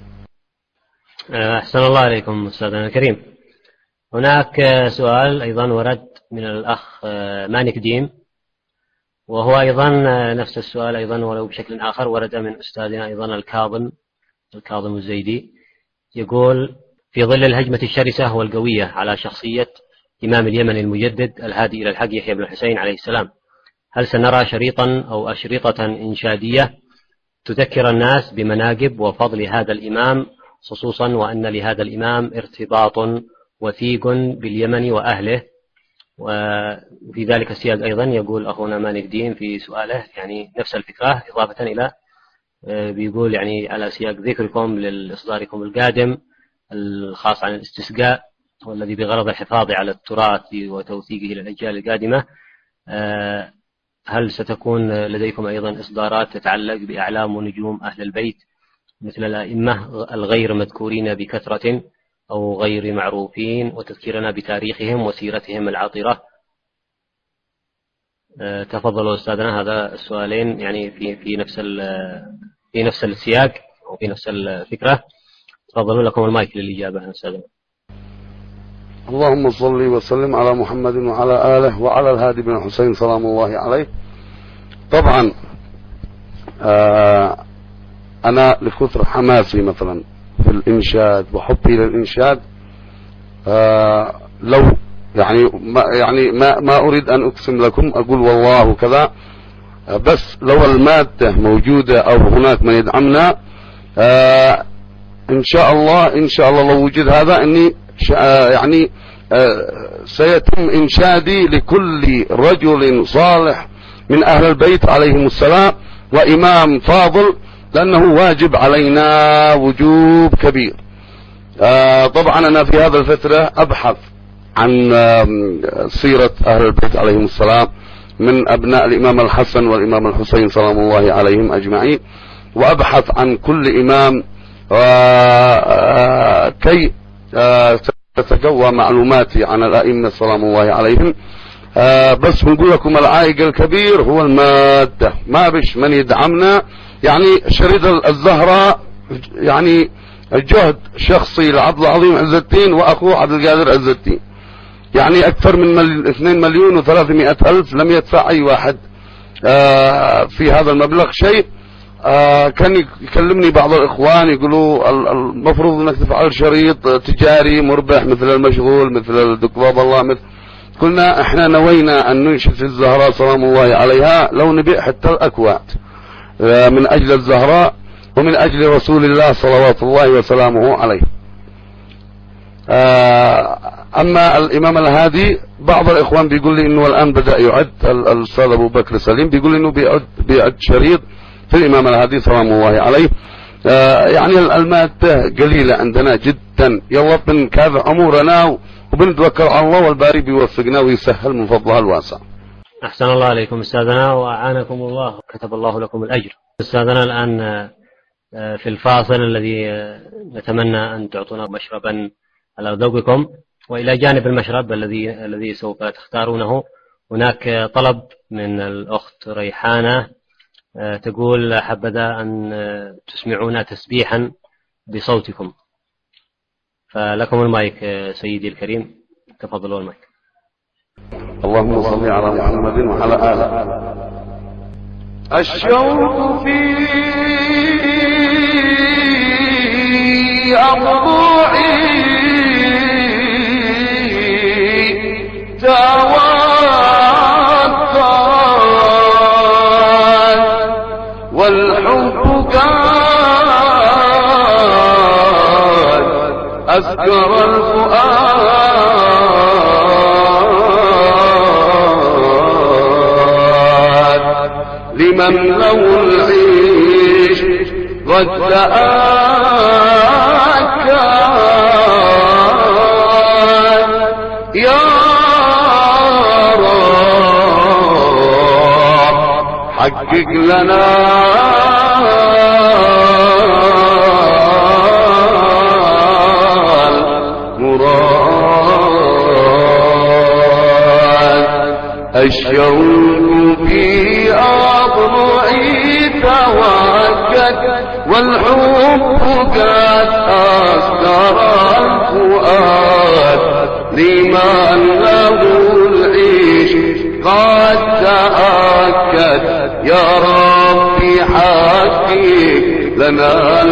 أحسن الله عليكم أستاذنا الكريم. هناك سؤال أيضا ورد من الأخ مانك ديم، وهو أيضا نفس السؤال أيضا ولو بشكل آخر ورد من أستاذنا أيضا الكاظم الكاظم الزيدي، يقول: في ظل الهجمة الشرسة والقوية على شخصية إمام اليمن المجدد الهادي إلى الحق يحيى بن الحسين عليه السلام، هل سنرى شريطا أو أشرطة إنشادية تذكر الناس بمناقب وفضل هذا الإمام، خصوصا وأن لهذا الإمام ارتباط وثيق باليمن وأهله؟ وفي ذلك السياق أيضا يقول أخونا مانك دين في سؤاله يعني نفس الفكرة، إضافة إلى بيقول يعني على سياق ذكركم لإصداركم القادم الخاص عن الاستسقاء، والذي بغرض الحفاظ على التراث وتوثيقه للأجيال القادمة، هل ستكون لديكم أيضا إصدارات تتعلق بأعلام ونجوم أهل البيت مثل الأئمة الغير مذكورين بكثرة أو غير معروفين، وتذكيرنا بتاريخهم وسيرتهم العطرة؟ تفضلوا أستاذنا، هذا السؤالين يعني في في نفس في نفس السياق وفي نفس الفكرة. تفضلوا، لكم المايك للإجابة أستاذنا. اللهم صل وسلم على محمد وعلى آله وعلى الهادي بن حسين سلام الله عليه. طبعا آه أنا لكثر حماسي مثلا في الإنشاد وحبي للإنشاد، آه لو يعني ما يعني ما ما أريد أن أقسم لكم أقول والله كذا، آه بس لو المادة موجودة أو هناك من يدعمنا، آه إن شاء الله إن شاء الله لو وجد هذا إني آه يعني آه سيتم إنشادي لكل رجل صالح من أهل البيت عليهم السلام وإمام فاضل، لأنه واجب علينا وجوب كبير. آه طبعا أنا في هذا الفترة أبحث عن آه سيرة أهل البيت عليهم السلام من أبناء الإمام الحسن والإمام الحسين سلام الله عليهم أجمعين، وأبحث عن كل إمام آه آه كي آه تتقوى معلوماتي عن الأئمة سلام الله عليهم. آه بس بنقول لكم العائق الكبير هو المادة، ما بش من يدعمنا. يعني شريط الزهراء يعني جهد شخصي لعبد العظيم عز الدين وأخوه عبد القادر عز الدين، يعني أكثر من مل... اثنين مليون وثلاثمائة ألف لم يدفع أي واحد آه في هذا المبلغ شيء. آه كان يكلمني بعض الإخوان يقولوا المفروض أنك تفعل شريط تجاري مربح مثل المشغول مثل الدكتور الله مثل. قلنا احنا نوينا أن ننشد الزهراء سلام الله عليها لو نبيع حتى الأكوات من أجل الزهراء ومن أجل رسول الله صلوات الله وسلامه عليه. أما الإمام الهادي بعض الإخوان بيقول لي إنه الآن بدأ يعد، الأستاذ أبو بكر سليم بيقول إنه بيعد, بيعد شريط في الإمام الهادي سلام الله عليه. يعني المادة قليلة عندنا جدا، يلا بنكافئ أمورنا وبنتوكل على الله والباري بيوفقنا ويسهل من فضلها الواسع. أحسن الله عليكم أستاذنا وأعانكم الله، كتب الله لكم الأجر. أستاذنا الآن في الفاصل الذي نتمنى أن تعطونا مشربا على ذوقكم، وإلى جانب المشرب الذي الذي سوف تختارونه هناك طلب من الأخت ريحانة تقول حبذا أن تسمعونا تسبيحا بصوتكم، فلكم المايك سيدي الكريم، تفضلوا المايك. اللهم صل على محمد وعلى آله. الشوق في أضلوعي توطن والحب كان أذكر الفؤاد لمن له العيش قد تأكد يا رب حقق لنا الشوق في أضلعي توكد والحب قد أسكر الفؤاد لمن له العيش قد تأكد يا ربي حقق لنا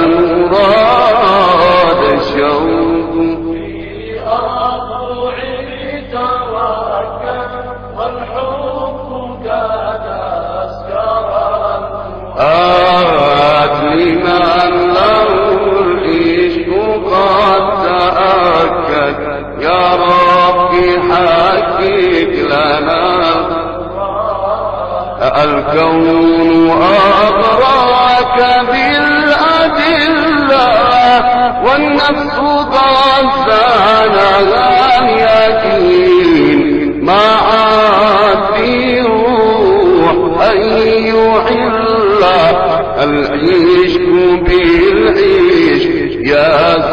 المراد. الشوق في أضلعي توكد والحب قد أسكر الفؤاد لمن له العشق قد تأكد يا ربي حقق لنا الكون أغراك بالأدلة والنفس ضزانها اليقين ما عاد في روح أن يحل العشق بالعشق يا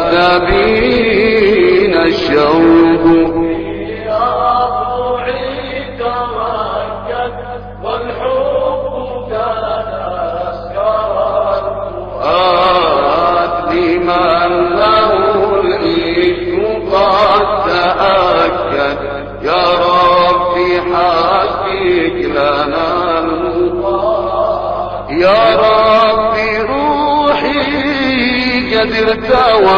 سبيل الشوق في أضلعي توكد والحب كان أسكر الفؤاد لمن له العشق قد تأكد يا ربي حقق لنا المراد. يا ربي روحي قد ارتوى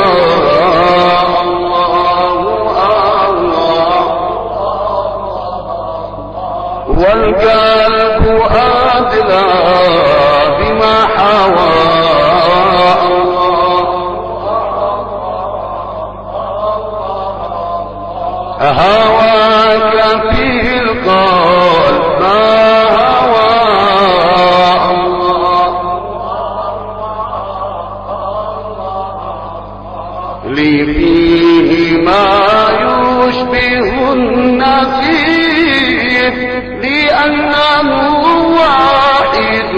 الله الله والقلب أدلى بما حوى هواك في القلب ما هوى لي فيه ما يشبه النسيم لأنه واحد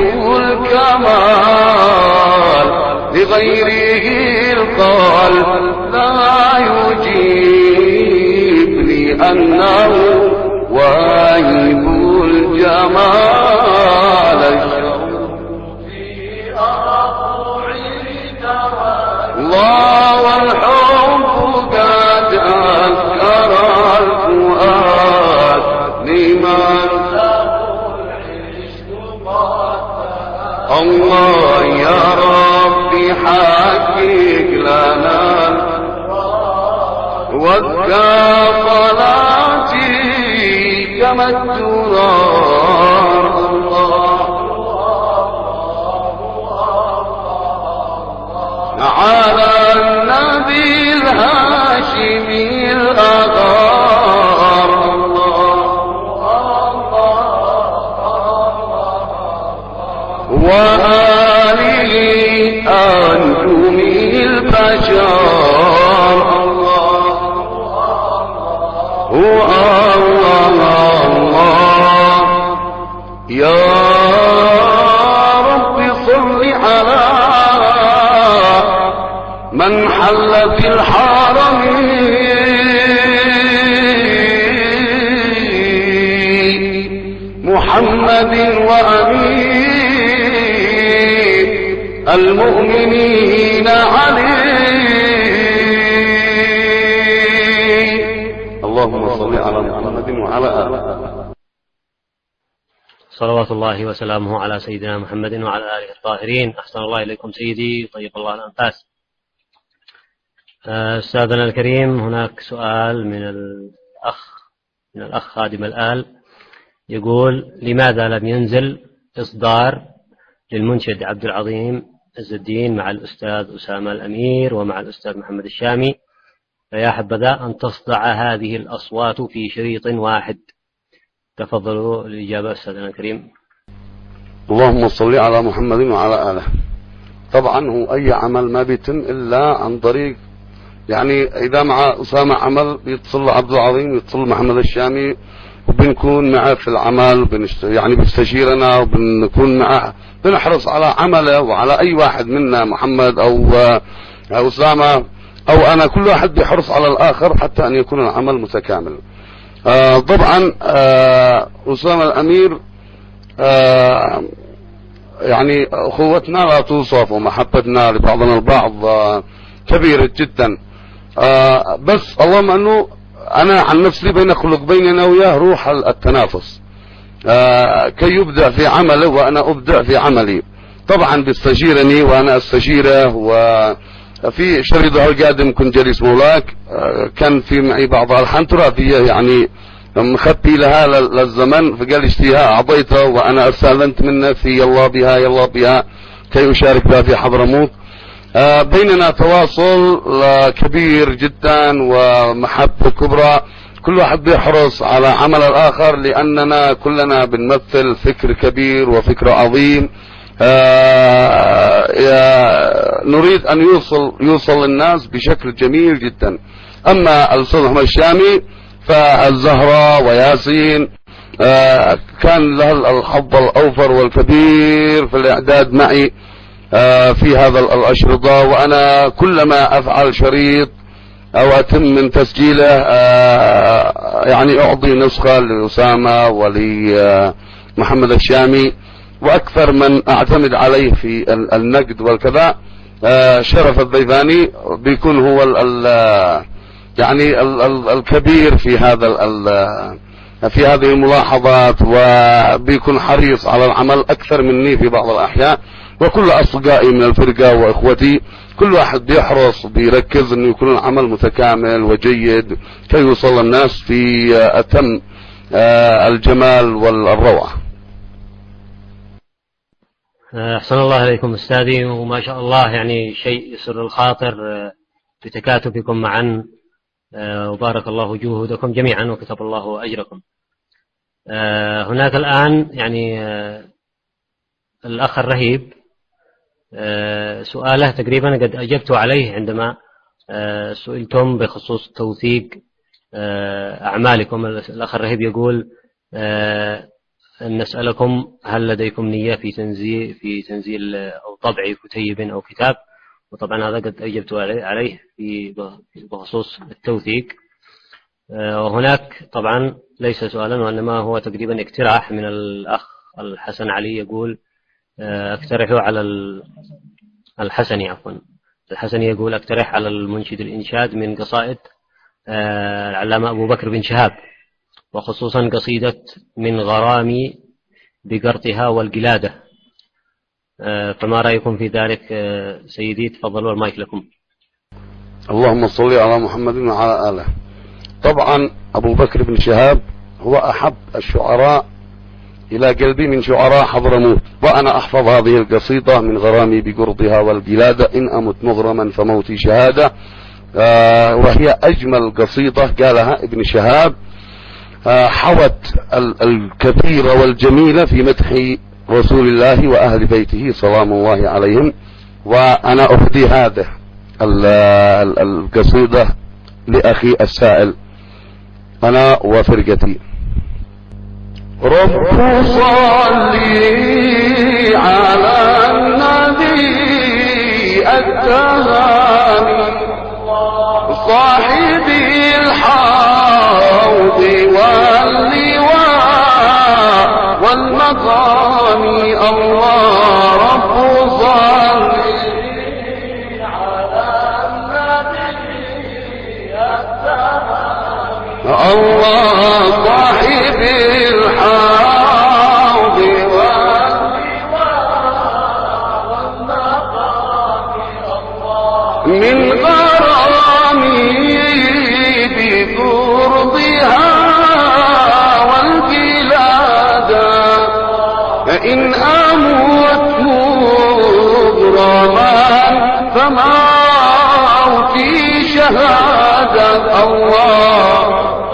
الكمال لغيره القلب لا يجيب لأنه واهب الجمال. في أضلعي الله والحب قد أذكر الفؤاد لمن له العشق قد الله يا ربي حقق لنا واذكر صلاتي كما الدرار على النبي الهاشمي الأغار وآله أنجم البشر هو الله الله يا رب صل على من حل في الحرمين محمد وأمين المؤمنين عليه. اللهم صل على محمد وعلى آله. صلوات الله وسلامه على سيدنا محمد وعلى آله الطاهرين. أحسن الله إليكم سيدي، طيب الله الأنفاس. أستاذنا الكريم، هناك سؤال من الأخ من الأخ خادم الآل، يقول: لماذا لم ينزل إصدار للمنشد عبد العظيم عز الدين مع الأستاذ أسامة الأمير ومع الأستاذ محمد الشامي؟ فيا حبذا أن تصدع هذه الأصوات في شريط واحد. تفضلوا الإجابة أستاذنا الكريم. اللهم صل على محمد وعلى آله. طبعا هو أي عمل ما بيتم إلا عن طريق، يعني إذا مع أسامة عمل بيتصل عبد العظيم، يتصل محمد الشامي، وبنكون معه في العمل، بنشت... يعني بيستشيرنا وبنكون معه، بنحرص على عمله وعلى أي واحد منا، محمد أو أسامة أو أنا، كل واحد بيحرص على الآخر حتى أن يكون العمل متكامل. آه طبعا آه أسامة الأمير آه يعني أخوتنا لا توصف ومحبتنا لبعضنا البعض آه كبيرة جدا. آه بس اللهم أنه أنا عن نفسي بنخلق بيننا وياه روح التنافس، آه كي يبدع في عمله وأنا أبدع في عملي. طبعا بيستشيرني وأنا أستشيره. وفي شريطه القادم كنت جليس مولاك، آه كان في معي بعض الألحان تراثية يعني مخبي لها للزمن، فقال اشتيها أعطيته وأنا استأذنت منه في يلا بها يلا بها كي أشارك بها في حضرموت. آه بيننا تواصل كبير جدا ومحبة كبرى، كل واحد بيحرص على عمل الآخر، لأننا كلنا بنمثل فكر كبير وفكر عظيم. آه نريد أن يوصل يوصل للناس بشكل جميل جدا. أما الأستاذ محمد الشامي فالزهرة وياسين آه كان له الحظ الأوفر والكبير في الإعداد معي آه في هذا الأشرطة، وأنا كلما أفعل شريط أو أتم من تسجيله آه يعني أعطي نسخة لأسامة ولمحمد الشامي، وأكثر من أعتمد عليه في النقد والكذا آه شرف الضيفاني بيكون هو ال ال يعني ال ال الكبير في هذا ال في هذه الملاحظات، وبيكون حريص على العمل أكثر مني في بعض الأحيان. وكل أصدقائي من الفرقة وإخوتي كل واحد بيحرص بيركز أن يكون العمل متكامل وجيد كي يوصل الناس في أتم الجمال والروعة. أحسن الله عليكم أستاذي، وما شاء الله يعني شيء يسر الخاطر بتكاتفكم معا، وبارك الله جهودكم جميعا وكتب الله أجركم. هناك الآن يعني الأخ الرهيب سؤاله تقريبا قد أجبت عليه عندما سئلتم بخصوص توثيق أعمالكم. الأخ الرهيب يقول أن نسألكم هل لديكم نية في تنزيل في تنزيل أو طبع كتيب أو كتاب، وطبعا هذا قد أجبت عليه في بخصوص التوثيق. وهناك طبعا ليس سؤالا وإنما هو تقريبا اقتراح من الأخ الحسن علي، يقول اقترحوا على الحسني عفوا الحسني يقول اقترح على المنشد الإنشاد من قصائد العلامة أبو بكر بن شهاب، وخصوصا قصيدة من غرامي بقرطها والقلادة. فما رأيكم في ذلك سيدي؟ تفضلوا المايك لكم. اللهم صل على محمد وعلى آله. طبعا أبو بكر بن شهاب هو أحب الشعراء إلى قلبي من شعراء حضرموت، وأنا أحفظ هذه القصيدة من غرامي بقرطها والقلادة إن أمت مغرما فموتي شهادة، آه وهي أجمل قصيدة قالها ابن شهاب، آه حوت الكثير والجميلة في مدح رسول الله وأهل بيته سلام الله عليهم. وأنا أهدي هذه القصيدة لأخي السائل أنا وفرقتي. رب صلي على النبي التهاني صاحب الحوض واللواء والمقام. الله رب صلي من غرامي بقربها والبلاد إن أموت مغرما فموتي شهادة الله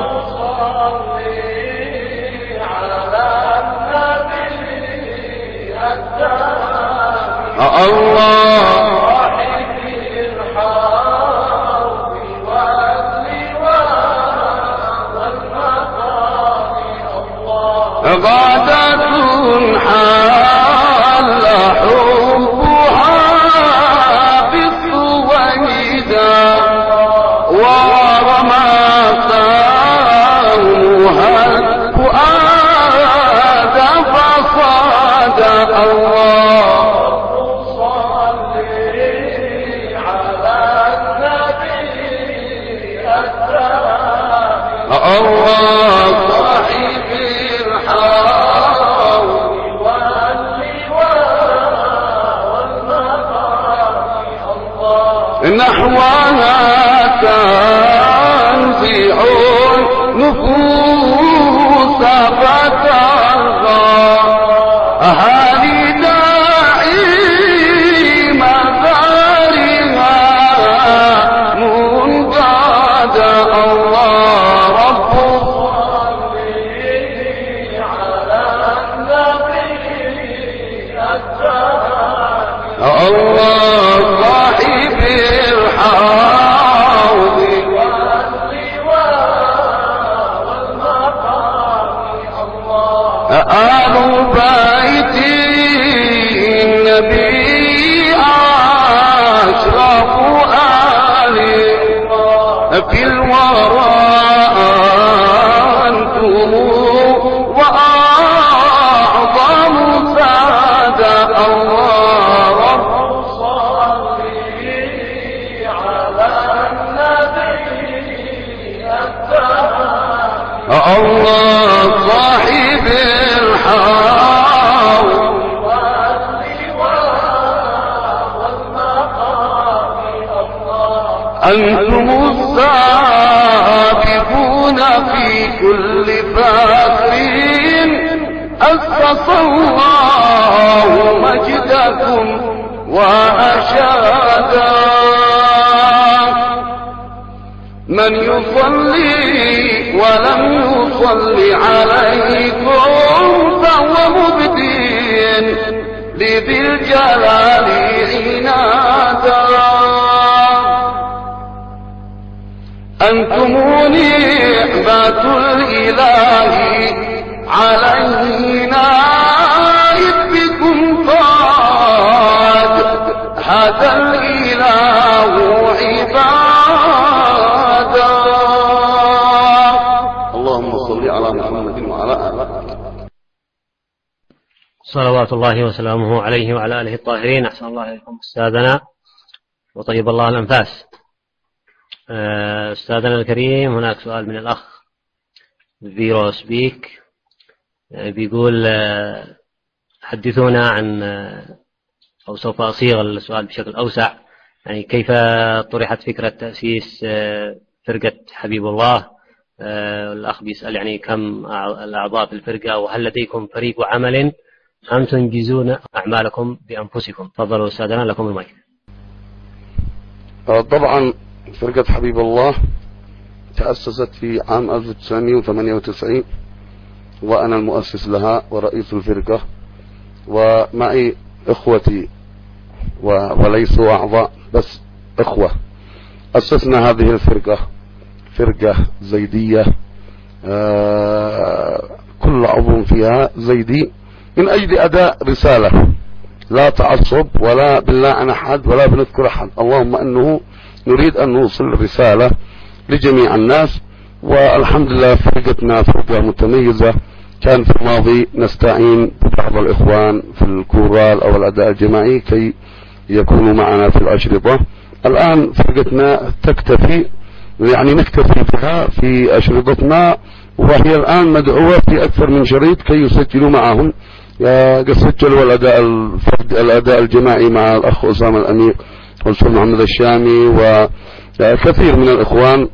الله غادة حال حبها بالسويدا ورمى سامها الفؤاد فصاد الله الله صاحب الحرام واللواء والمقام الله نحوها تنزع النفوس فترضى أهالي داعي مدارها منقاد الله الله صاحب الحوض والمقام آل بيت النبي أشرف آله في الورى أنتم وأعظم سادة الله الله صاحب الحوض والمقام أنتم السابقون في كل فخر أسس الله مجدكم وأشادا من يصلي ولم يصلي عليكم فهو مبدين لذي الجلال عنادا أنتم نعمة الإله علينا إذ بكم قد هدى الإله عبادا اللهم صل على محمد وعلى آله صلوات الله وسلامه عليه وعلى آله الطاهرين. أحسن الله إليكم أستاذنا وطيب الله الأنفاس. أستاذنا الكريم، هناك سؤال من الأخ فيرو سبيك بيقول حدثونا عن، أو سوف أصيغ السؤال بشكل أوسع، يعني كيف طرحت فكرة تأسيس فرقة حبيب الله؟ الأخ بيسأل يعني كم الأعضاء في الفرقة، وهل لديكم فريق عمل أم تنجزون أعمالكم بأنفسكم؟ تفضلوا أستاذنا، لكم المايك. طبعا فرقة حبيب الله تأسست في عام ألف وتسعمائة وثمانية وتسعين، وأنا المؤسس لها ورئيس الفرقة، ومعي إخوتي وليسوا أعضاء بس إخوة. أسسنا هذه الفرقة فرقة زيدية، آه كل عضو فيها زيدي من أجل أداء رسالة، لا تعصب ولا بالله عن أحد ولا بنذكر أحد، اللهم أنه نريد أن نوصل رسالة لجميع الناس. والحمد لله فرقتنا فرقة متميزة. كان في الماضي نستعين ببعض الإخوان في الكورال أو الأداء الجماعي كي يكونوا معنا في الأشرطة. الآن فرقتنا تكتفي، يعني نكتفي بها في أشرطتنا، وهي الآن مدعوة في أكثر من شريط كي يسجلوا معهم. قد سجلوا الأداء الفرد الأداء الجماعي مع الأخ أسامة الأمير، والأستاذ محمد الشامي وكثير من الإخوان.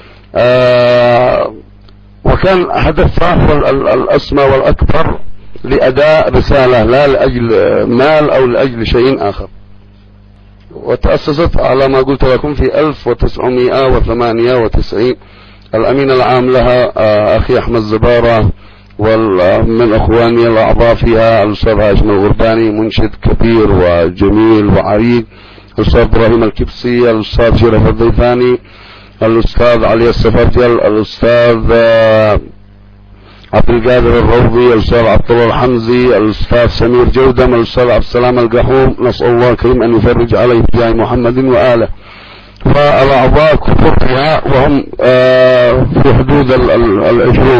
وكان هدفها هو الأسمى والأكبر لأداء رسالة لا لأجل مال أو لأجل شيء آخر. وتأسست على ما قلت لكم في ألف وتسعمائة وثمانية وتسعين. الأمين العام لها أخي أحمد زبارة، ومن أخواني الأعضاء فيها الأستاذ هاشم الغرباني منشد كبير وجميل وعريق، الأستاذ إبراهيم الكبسي، الأستاذ شرف الضيفاني، الأستاذ علي السفرجل، الأستاذ عبد القادر الروضي، الأستاذ عبد الله الحمزي، الأستاذ سمير جودم، الأستاذ عبد السلام القحوم. نسأل الله الكريم أن يفرج عليه بجاه محمد وآله. فالأعضاء كفرها وهم في حدود العشرون.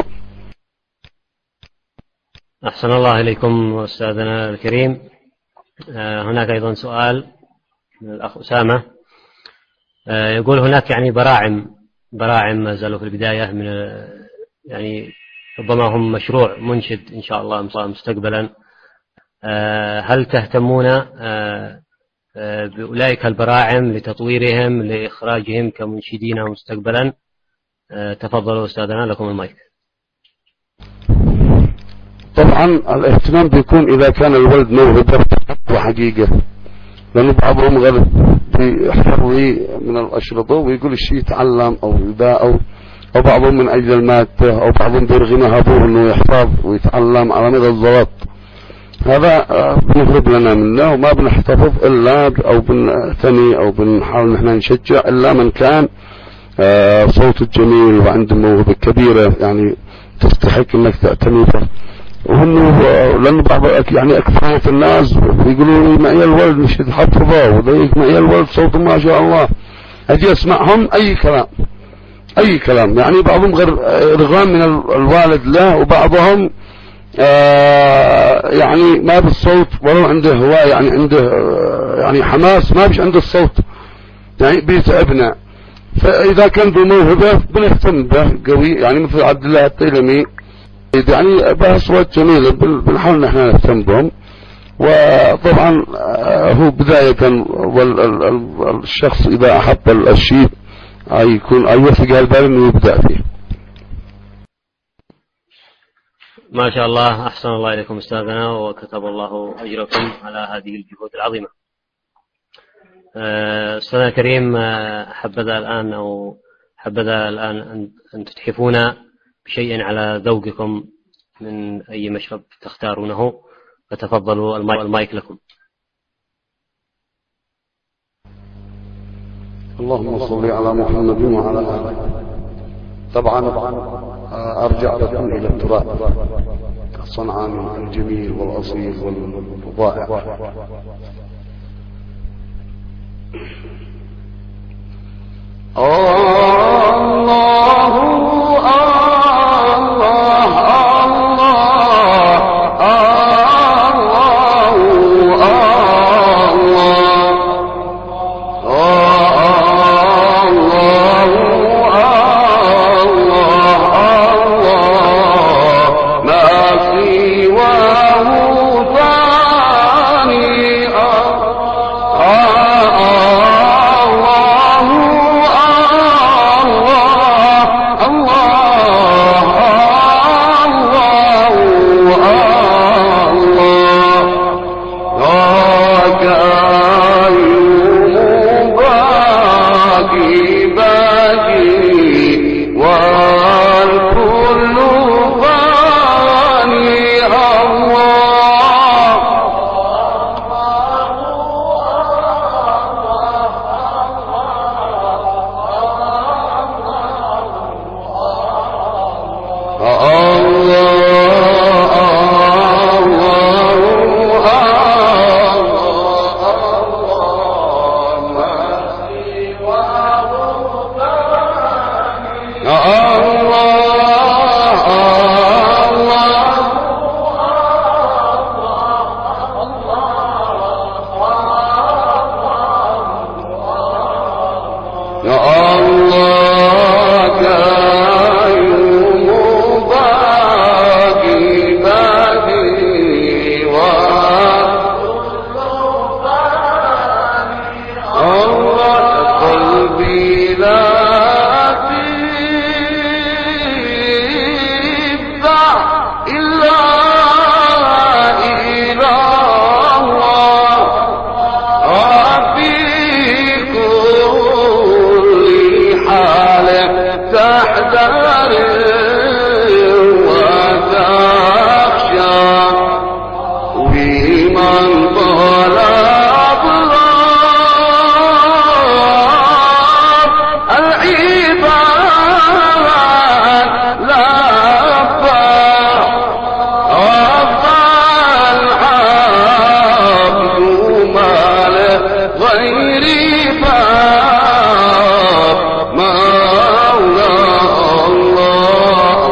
أحسن الله إليكم أستاذنا الكريم. هناك أيضا سؤال من الأخ أسامة، يقول هناك يعني براعم براعم ما زالوا في البداية من يعني ربما هم مشروع منشد إن شاء الله مستقبلا، هل تهتمون بأولئك البراعم لتطويرهم لإخراجهم كمنشدين مستقبلا؟ تفضلوا أستاذنا، لكم المايك. طبعا الاهتمام بيكون إذا كان الولد موهبة وحقيقة، لأنه بعضهم غير بيحفظ من الأشرطة ويقول الشيء يتعلم أو يباع، أو أو بعضهم من أجل المادة، أو بعضهم بيرغم أبوه إنه يحفظ ويتعلم على مدى الزلط. هذا بنهرب لنا منه، وما بنحتفظ إلا أو بنعتني أو بنحاول نحن نشجع إلا من كان صوته جميل وعنده موهبة كبيرة يعني تستحق إنك تعتني به. وهم لأن بعض يعني أكثر الناس يقولوا معي الولد مش يتحفظه وذيك معي الولد صوته ما شاء الله، أجي أسمعهم أي كلام أي كلام، يعني بعضهم غير رغام من الوالد له، وبعضهم آه يعني ما بالصوت ولو عنده هواء، يعني عنده آه يعني حماس ما بيش عنده الصوت، يعني بيتعبنا. فإذا كان ذو موهبة بنهتم به قوي، يعني مثل عبد الله الطيلمي يعني بأصوات جميلة بنحاول نحن نهتم بهم. وطبعا هو بداية والشخص إذا أحب الشيء يكون يوفق البال إنه يبدأ فيه. ما شاء الله، أحسن الله إليكم أستاذنا، وكتب الله أجركم على هذه الجهود العظيمة. أستاذنا الكريم، حبذا الآن أو حبذا الآن أن تتحفونا بشيء على ذوقكم من أي مشرب تختارونه، فتفضلوا المايك لكم. اللهم صل على محمد وعلى آله. طبعا أرجع لكم إلى التراث الصنعاني الجميل والأصيل والضائع. الله غير باب مولى الله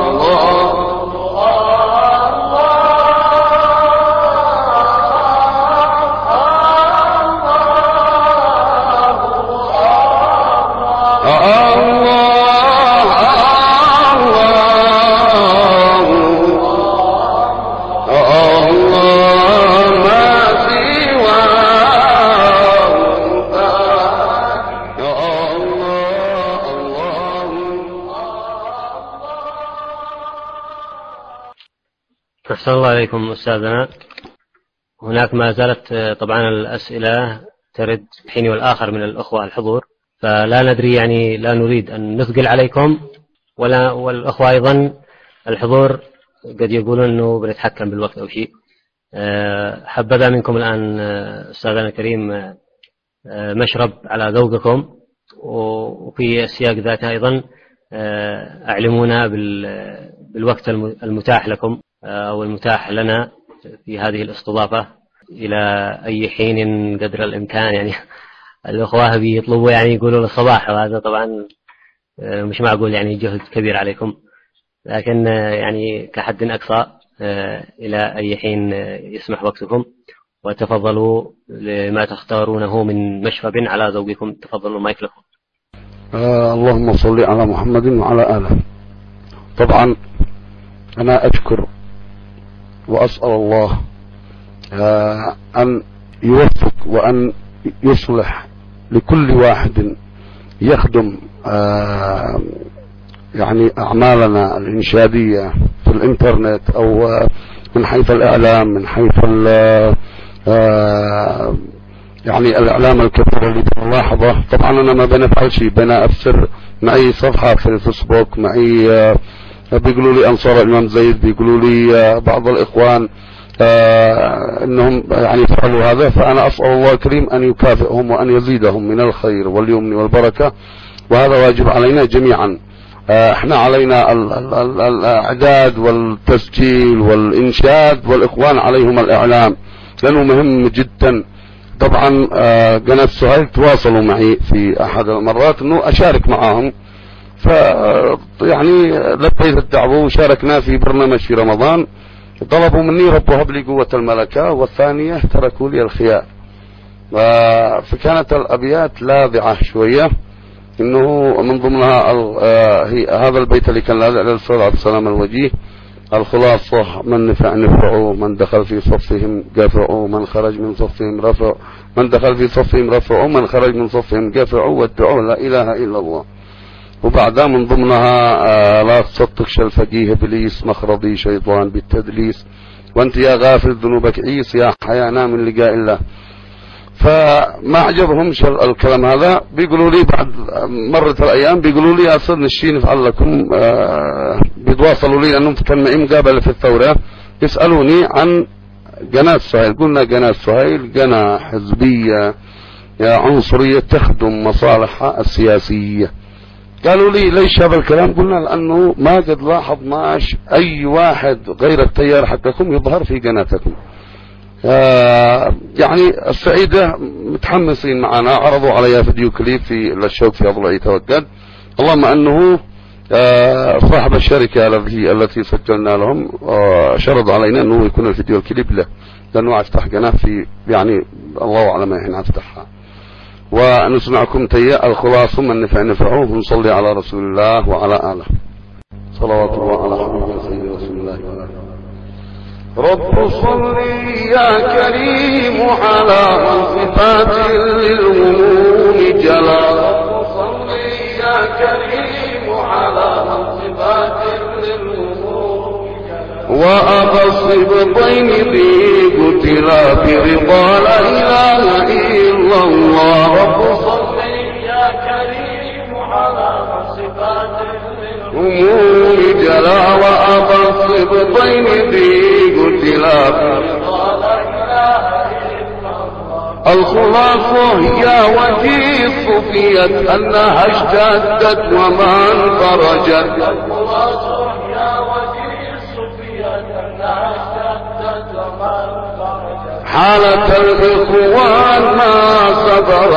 أحسن الله عليكم أستاذنا. هناك ما زالت طبعا الأسئلة ترد حين والآخر من الأخوة الحضور، فلا ندري يعني لا نريد أن نثقل عليكم ولا والأخوة أيضا الحضور قد يقولون أنه بنتحكم بالوقت أو شيء. حبذا منكم الآن أستاذنا الكريم مشرب على ذوقكم، وفي السياق ذاته أيضا أعلمونا بالوقت المتاح لكم أو المتاح لنا في هذه الاستضافة إلى أي حين قدر الإمكان. يعني الأخوة بيطلبوا يعني يقولوا الصباح، وهذا طبعا مش معقول، يعني جهد كبير عليكم، لكن يعني كحد أقصى إلى أي حين يسمح وقتكم، وتفضلوا لما تختارونه من مشرب على ذوقكم. تفضلوا المايك لكم. آه اللهم صل على محمد وعلى آله. طبعا أنا أشكر وأسأل الله آه أن يوفق وأن يصلح لكل واحد يخدم آه يعني أعمالنا الإنشادية في الإنترنت أو آه من حيث الإعلام، من حيث آه يعني الإعلام الكثير اللي بنلاحظه. طبعا أنا ما بنفعل شيء، بنا أفسر معي صفحة في الفيسبوك، معي آه بيقولوا لي أنصار الإمام زيد، بيقولوا لي آه بعض الإخوان آه انهم يعني فعلوا هذا، فانا اسال الله الكريم ان يكافئهم وان يزيدهم من الخير واليمن والبركه، وهذا واجب علينا جميعا. آه احنا علينا ال ال ال الاعداد والتسجيل والانشاد، والاخوان عليهم الاعلام لانه مهم جدا. طبعا آه قناه سهيل تواصلوا معي في احد المرات انه اشارك معاهم، ف يعني لبيت الدعوه وشاركنا في برنامج في رمضان. طلبوا مني رب هب لي قوة الملكة، والثانية تركوا لي الخيار، فكانت الأبيات لاذعة شوية، إنه من ضمنها هذا البيت اللي كان لاذع للأستاذ عبد السلام الوجيه: الخلاصة من نفع نفعوا، من دخل في صفهم قفعوا، من خرج من صفهم رفعوا، من دخل في صفهم رفعوا، من خرج من صفهم قفعوا، وادعوا لا إله إلا الله. وبعدها من ضمنها آه لا تصدقش الفقيه ابليس، مخرضي شيطان بالتدليس، وانت يا غافل ذنوبك عيس، يا حيانا من لقاء الله. فما عجبهمش الكلام هذا، بيقولوا لي بعد مرت الايام بيقولوا لي يا استاذ نشي نفعل لكم، آه بيتواصلوا لي انهم كان معي مقابله في الثوره، يسالوني عن قناه سهيل. قلنا قناه سهيل قناه حزبيه عنصريه تخدم مصالحها السياسيه. قالوا لي ليش هذا الكلام؟ قلنا لأنه ما قد لاحظناش أي واحد غير التيار حقكم يظهر في قناتكم. آه يعني السعيدة متحمسين معنا، عرضوا عليها فيديو كليب في للشوق في أضلعي توقد. اللهم أنه آه صاحب الشركة التي التي سجلنا لهم آه شرط علينا أنه يكون الفيديو الكليب له، لأنه أفتح قناة في يعني الله أعلم إحنا أفتحها. ونسمعكم تياء الخلاصة من نفع نفعه، ونصلي على رسول الله وعلى آله. صلوات الله على حبيب سيد رسول الله وعلى آله. رب صل يا كريم على صفات للهموم جلا، رب صل يا كريم على صفات للهموم جلا، وأبى الصبطين ذي قتلا برضا لا إله إلا الله. رب صل يا كريم على صفات للهموم جلا، وأبى الصبطين ذي قتلا برضا لا إله إلا الله. الخلاصة يا وجيه صفيت أنها اشتدت وما انفرجت، الخلاصة يا وجيه صفيت أنها اشتدت وما انفرجت، حالة الإخوان ما صبر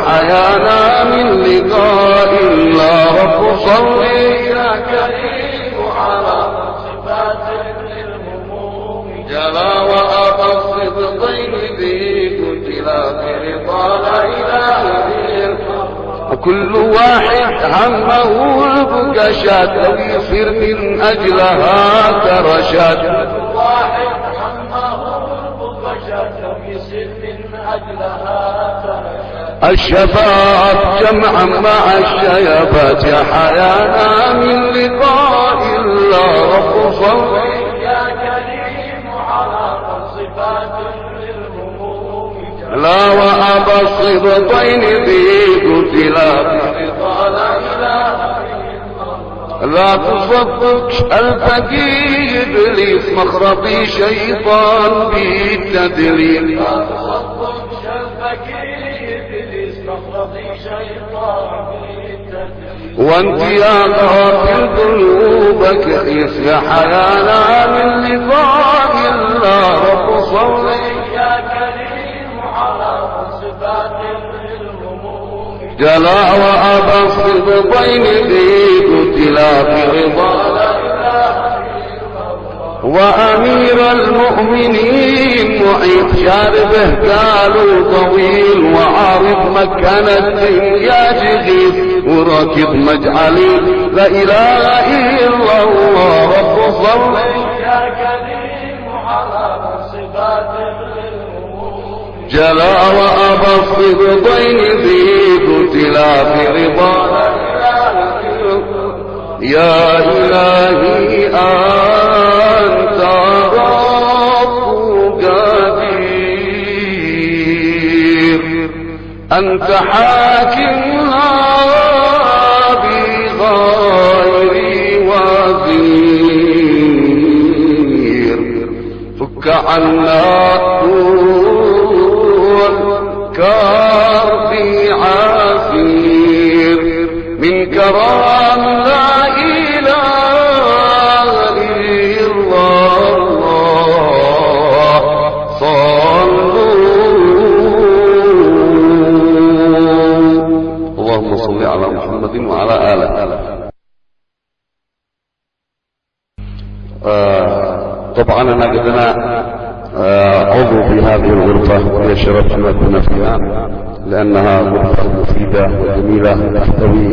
حيانا من لقاء الله. رب صل يا كريم على صفات للهموم جلا وأبى الصدقين به قتلا برضا لا إله إلا الله. وكل واحد همه البكشات ويصير من أجلها ترشات. كل واحد همه البكشات ويصير من أجلها ترشات. الشفاعة جمعا مع الشيبات يا حيانا من لقاء الله. رب صل يا كريم على صفات للهموم لا وأبى الصبطين به قتلا برضا لا إله إلا الله. لا تصدق الفقيه إبليس مخربي شيطان بالتدليل. لا تصدق الفقيه إبليس مخربي شيطان بالتدليل. وانت يا غافل ذنوبك يا حيانا من لقاء الله. رب صل يا كريم على صفات للهموم جلا وأبى الصبطين به قتلا برضا لا إله إلا الله. وأمير المؤمنين معيد شاربه قالوا طويل وعارض مكان الدنيا جديد وراكب مجعلي لا إله إلا الله. رب صل يا كريم على صفات للهموم جلا وأبى الصبطين به قتلا برضا لا إله إلا الله. يا إلهي أنت رب قدير أنت حاكمنا بغير وزير. فك عنا كرب عسير من كرام لا إله إلا الله. صلوا اللهم صل على محمد وعلى آله. آه طبعا أنا قدنا عضو في هذه الغرفة وهي شرفت ما كنا فيها لأنها غرفة مفيدة وجميلة تحتوي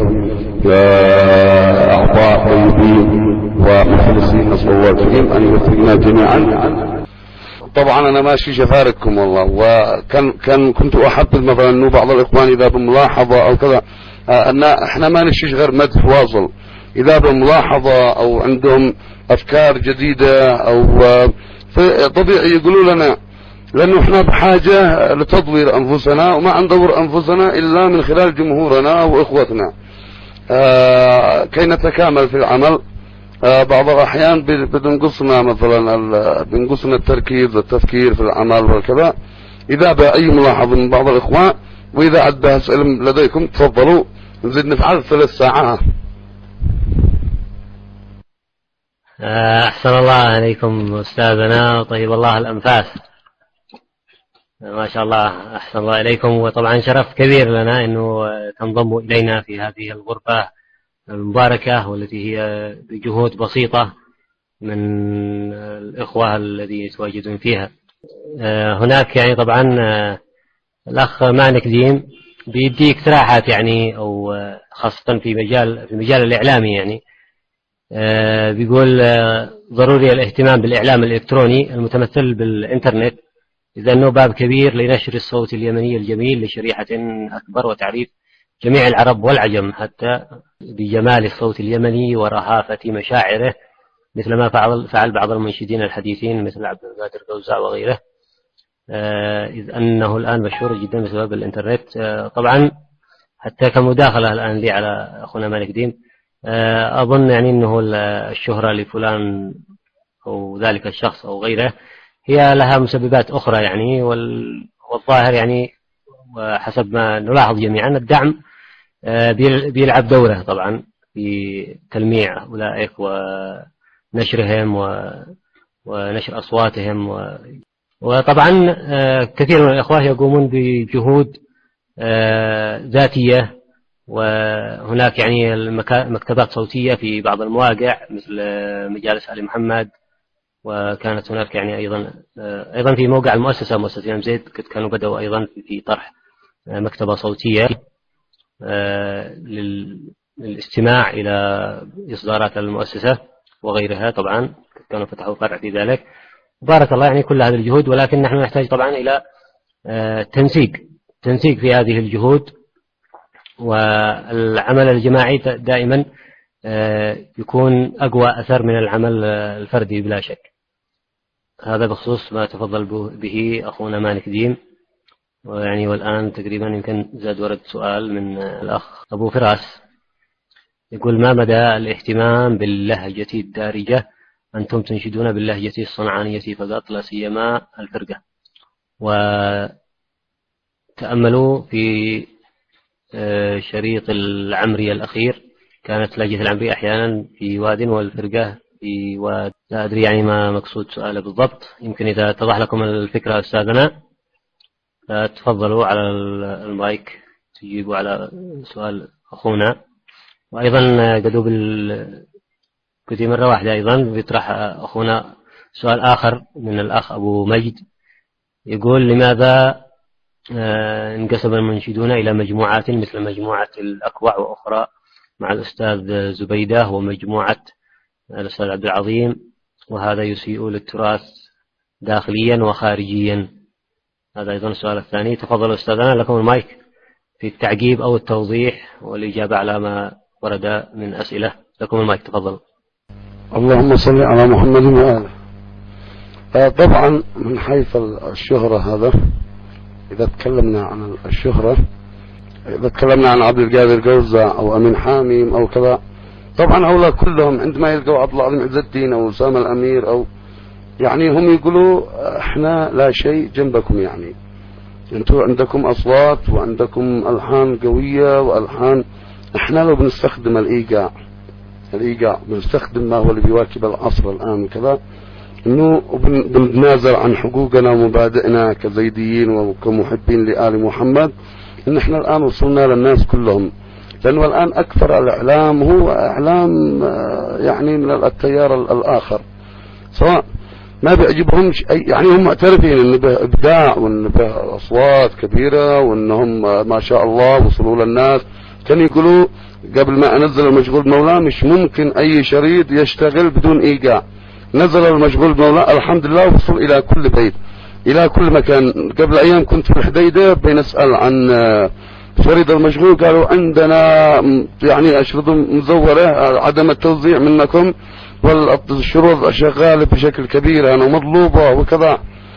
أعضاء طيبين ومخلصين نسأل الله الكريم أن يوفقنا جميعا. طبعا أنا ماشي شفارككم والله. وكان كان كنت أحب مثلا أنه بعض الإخوان إذا بملاحظة أو كذا أن إحنا ما نشيش غير مدح واصل. إذا بملاحظة أو عندهم أفكار جديدة أو طبيعي يقولوا لنا، لأنه احنا بحاجة لتطوير أنفسنا وما ندور أنفسنا إلا من خلال جمهورنا وإخوتنا آه كي نتكامل في العمل. آه بعض الأحيان بنقصنا مثلا بنقصنا التركيز والتفكير في العمل والكذا. إذا بأي ملاحظة من بعض الإخوان وإذا عد أسئلة لديكم تفضلوا نزيد نفعل ثلاث ساعات. أحسن الله عليكم أستاذنا طيب الله الأنفاس. ما شاء الله أحسن الله إليكم. وطبعا شرف كبير لنا أنه تنضموا إلينا في هذه الغرفة المباركة والتي هي بجهود بسيطة من الإخوة الذي يتواجدون فيها. هناك يعني طبعا الأخ مانك ديم بيدي اقتراحات يعني أو خاصة في مجال في مجال الإعلامي يعني بيقول ضروري الاهتمام بالإعلام الإلكتروني المتمثل بالإنترنت، إذا أنه باب كبير لنشر الصوت اليمني الجميل لشريحة أكبر وتعريف جميع العرب والعجم حتى بجمال الصوت اليمني ورهافة مشاعره، مثل ما فعل, فعل بعض المنشدين الحديثين مثل عبد القادر قوزع وغيره، إذ أنه الآن مشهور جدا بسبب الإنترنت. طبعا حتى كمداخلة الآن لي على أخونا مالك دين، أظن يعني أنه الشهرة لفلان أو ذلك الشخص أو غيره هي لها مسببات أخرى يعني، والظاهر يعني وحسب ما نلاحظ جميعا الدعم بيلعب دوره طبعا في تلميع أولئك ونشرهم ونشر أصواتهم. وطبعا كثير من الإخوة يقومون بجهود ذاتية، وهناك يعني مكتبات صوتية في بعض المواقع مثل مجالس آل محمد، وكانت هناك يعني أيضا أيضا في موقع المؤسسة مؤسسة الإمام زيد كانوا بدأوا أيضا في طرح مكتبة صوتية للاستماع إلى إصدارات المؤسسة وغيرها. طبعا كانوا فتحوا فرع في ذلك. بارك الله يعني كل هذه الجهود، ولكن نحن نحتاج طبعا إلى تنسيق تنسيق في هذه الجهود، والعمل الجماعي دائما يكون أقوى أثر من العمل الفردي بلا شك. هذا بخصوص ما تفضل به أخونا مالك ديم. ويعني والآن تقريبا يمكن زاد ورد سؤال من الأخ أبو فراس، يقول: ما مدى الاهتمام باللهجة الدارجة؟ أنتم تنشدون باللهجة الصنعانية فقط لا سيما الفرقة. وتأملوا في شريط العمري الأخير، كانت لهجة العمري أحيانا في واد والفرقة في واد. لا أدري يعني ما مقصود سؤاله بالضبط. يمكن إذا اتضح لكم الفكرة أستاذنا تفضلوا على المايك تجيبوا على سؤال أخونا. وأيضا قدوا بال كنت مرة واحدة أيضا بيطرح أخونا سؤال آخر من الأخ أبو مجد، يقول: لماذا انقسم المنشدون إلى مجموعات مثل مجموعة الأكوع وأخرى مع الأستاذ زبيدة ومجموعة الأستاذ عبد العظيم، وهذا يسيء للتراث داخليا وخارجيا؟ هذا أيضا السؤال الثاني. تفضل أستاذنا، لكم المايك في التعقيب أو التوضيح والإجابة على ما ورد من أسئلة. لكم المايك، تفضل. اللهم صل على محمد وآله. طبعا من حيث الشهرة، هذا إذا تكلمنا عن الشهرة، إذا تكلمنا عن عبد القادر قوزة أو أمين حاميم أو كذا، طبعا هؤلاء كلهم عندما يلقوا عبد العظيم عز الدين أو أسامة الأمير أو يعني هم يقولوا احنا لا شيء جنبكم، يعني انتم عندكم أصوات وعندكم ألحان قوية وألحان. احنا لو بنستخدم الإيقاع الإيقاع بنستخدم ما هو اللي بيواكب العصر الآن كذا، انه بنتنازل عن حقوقنا ومبادئنا كزيديين وكمحبين لآل محمد. ان احنا الآن وصلنا للناس كلهم، لأنه الآن أكثر الإعلام هو إعلام يعني من التيار الآخر، سواء ما بيعجبهمش أي، يعني هم معترفين إن به إبداع وإن به أصوات كبيرة وإنهم ما شاء الله وصلوا للناس. كان يقولوا قبل ما أنزل المشغول مولاه مش ممكن أي شريط يشتغل بدون إيقاع. نزل المشغول مولاه الحمد لله وصل إلى كل بيت إلى كل مكان. قبل أيام كنت في الحديدة بنسأل عن شريط المشغول، قالوا عندنا يعني أشرطة مزورة عدم التوزيع منكم، والشروط شغالة بشكل كبير أنا مطلوبة وكذا.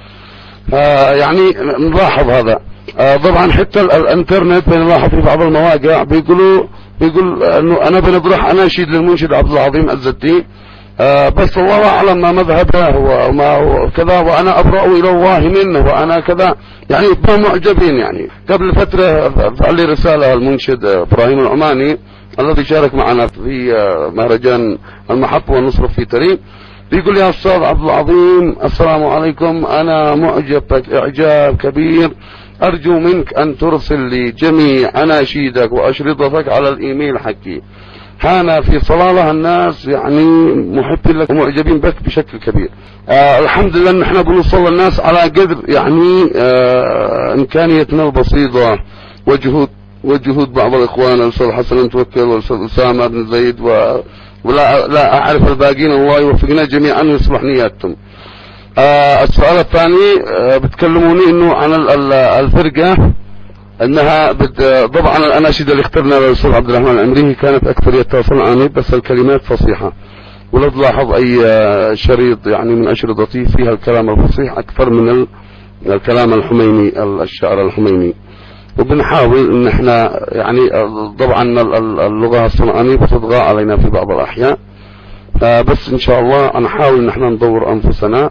آه يعني نلاحظ هذا. آه طبعا حتى الانترنت بنلاحظ في بعض المواقع بيقولوا بيقول انه انا بنطرح اناشيد للمنشد عبد العظيم عز الدين، آه بس الله اعلم ما مذهبه وما هو كذا، وانا ابرأ الى الله منه وانا كذا، يعني هم معجبين. يعني قبل فترة فعل لي رسالة المنشد ابراهيم العماني الذي شارك معنا في مهرجان المحط والنصر في تريم، بيقول: يا أستاذ عبد العظيم السلام عليكم، أنا معجب بك إعجاب كبير، أرجو منك أن ترسل لي جميع أناشيدك وأشرطتك على الإيميل حقي. كان في صلالة الناس يعني محبين لك ومعجبين بك بشكل كبير. آه الحمد لله نحن بنوصل للناس على قدر يعني آه إمكانيتنا البسيطة وجهود وجهود بعض الإخوان، الأستاذ حسن المتوكل والأستاذ أسامة بن زيد و... ولا لا أعرف الباقين، الله يوفقنا جميعا ويصلح نياتهم. آه السؤال الثاني آه بتكلموني إنه عن الفرقة أنها بت... طبعا الأناشيد اللي اخترنا للأستاذ عبد الرحمن العمري كانت أكثريتها صنعاني، بس الكلمات فصيحة. ولو تلاحظ أي شريط يعني من أشرطتي فيها الكلام الفصيح أكثر من الكلام الحميني، الشعر الحميني. وبنحاول ان احنا يعني طبعا اللغة الصنعانية بتطغى علينا في بعض الاحيان، بس ان شاء الله نحاول ان احنا ندور انفسنا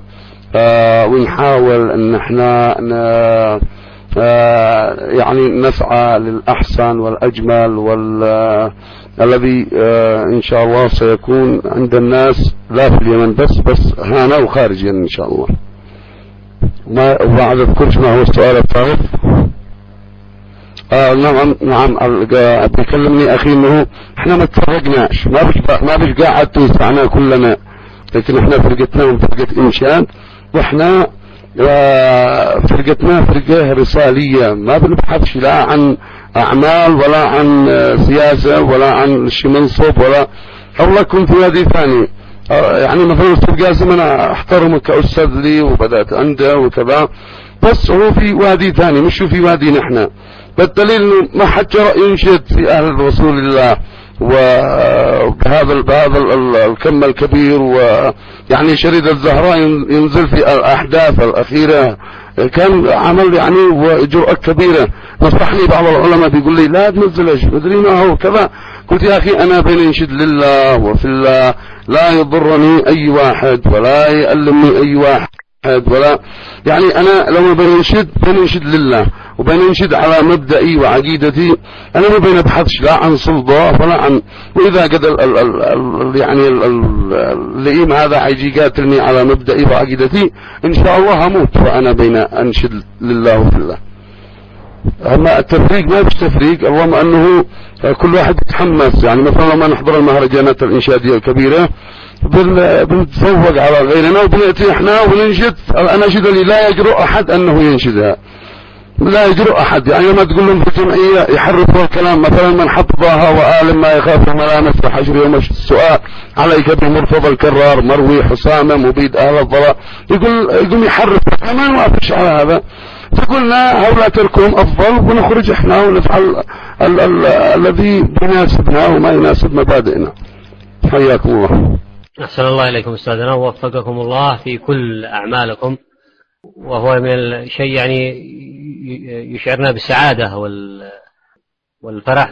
ونحاول ان احنا يعني نسعى للاحسن والاجمل والذي ان شاء الله سيكون عند الناس لا في اليمن بس بس هنا وخارجيا ان شاء الله. ما بعد اذكرش ما هو السؤال الثالث. آه نعم نعم بيكلمني أخي إنه إحنا ما تفرقناش، ما بش ما بش قاعد تسمعنا كلنا، لكن إحنا فرقتنا من فرقة إنشاد، وإحنا فرقتنا فرقة رسالية، ما بنبحثش لا عن أعمال ولا عن سياسة ولا عن شي منصب ولا الله يكون في وادي ثاني. يعني مثلا أستاذ قاسم أنا أحترمه كأستاذ لي وبدأت عنده وكذا، بس هو في وادي ثاني مش في وادي نحن، بالدليل إنه ما حد جرأ ينشد في أهل رسول الله وبهذا بهذا الكم الكبير، ويعني شريد الزهراء ينزل في الأحداث الأخيرة كان عمل يعني وجرأة كبيرة. نصحني بعض العلماء بيقول لي لا تنزلش مدري ما هو كذا، قلت يا أخي أنا بننشد لله وفي الله، لا يضرني أي واحد ولا يألمني أي واحد ولا يعني أنا لما بننشد بننشد لله وبننشد على مبدئي وعقيدتي، أنا ما بنبحثش لا عن سلطة ولا عن، وإذا قد ال ال ال ال يعني اللئيم هذا حيجي قاتلني على مبدئي وعقيدتي إن شاء الله هموت وأنا بين أنشد لله وفي الله. أما التفريق ما فيش تفريق، اللهم أنه كل واحد يتحمس. يعني مثلا لما نحضر المهرجانات الإنشادية الكبيرة بنتفوق على غيرنا وبنأتي احنا وننشد الأناشيد اللي لا يجرؤ أحد أنه ينشدها، لا يجرؤ أحد. يعني لما تقول لهم في الجمعية يحرفوا الكلام، مثلا من حفظها وآلم ما يخاف ملامس وحجر يوم السؤال عليك بمرتضى الكرار مروي حسامة مبيد أهل الضلاء، يقول يقوم يحرف، ما نوافقش على هذا. فقلنا هؤلاء تركهم أفضل ونخرج احنا ونفعل ال ال الذي يناسبنا وما يناسب مبادئنا. حياكم الله. أحسن الله إليكم أستاذنا ووفقكم الله في كل أعمالكم، وهو من الشيء يعني يشعرنا بالسعادة والفرح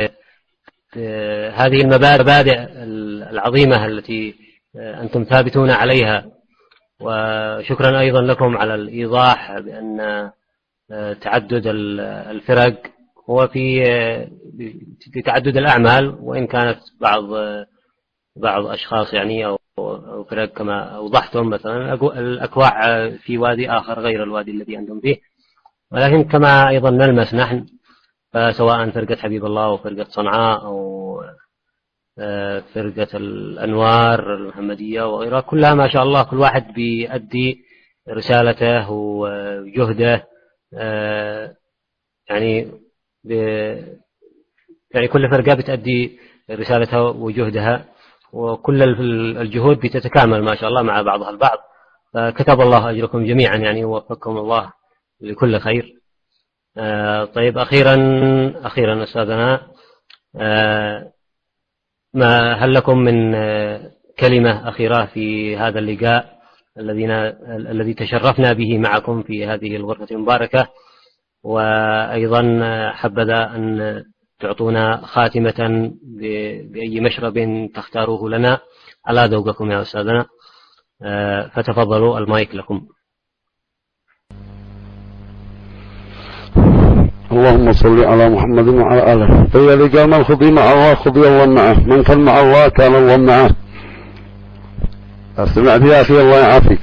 بهذه المبادئ العظيمة التي أنتم ثابتون عليها. وشكرا أيضا لكم على الإيضاح بأن تعدد الفرق هو في في تعدد الأعمال، وإن كانت بعض بعض أشخاص يعني أو فرق كما أوضحتم مثلا الأكواع في وادي آخر غير الوادي الذي أنتم فيه، ولكن كما أيضا نلمس نحن فسواء فرقة حبيب الله أو فرقة صنعاء أو فرقة الأنوار المحمدية وغيرها كلها ما شاء الله كل واحد بيؤدي رسالته وجهده، يعني يعني كل فرقة بتؤدي رسالتها وجهدها، وكل الجهود بتتكامل ما شاء الله مع بعضها البعض، فكتب الله أجركم جميعا يعني ووفقكم الله لكل خير. طيب أخيرا أخيرا أستاذنا، ما هل لكم من كلمة أخيرة في هذا اللقاء الذي تشرفنا به معكم في هذه الغرفة المباركة، وأيضا حبذا أن تعطونا خاتمة بأي مشرب تختاروه لنا على ذوقكم يا أستاذنا، فتفضلوا المايك لكم. اللهم صل على محمد وعلى آله. هي اللي قال من خضي مع الله خضي الله معه، من كان مع الله كان الله معه. سمعت يا أخي الله يعافيك.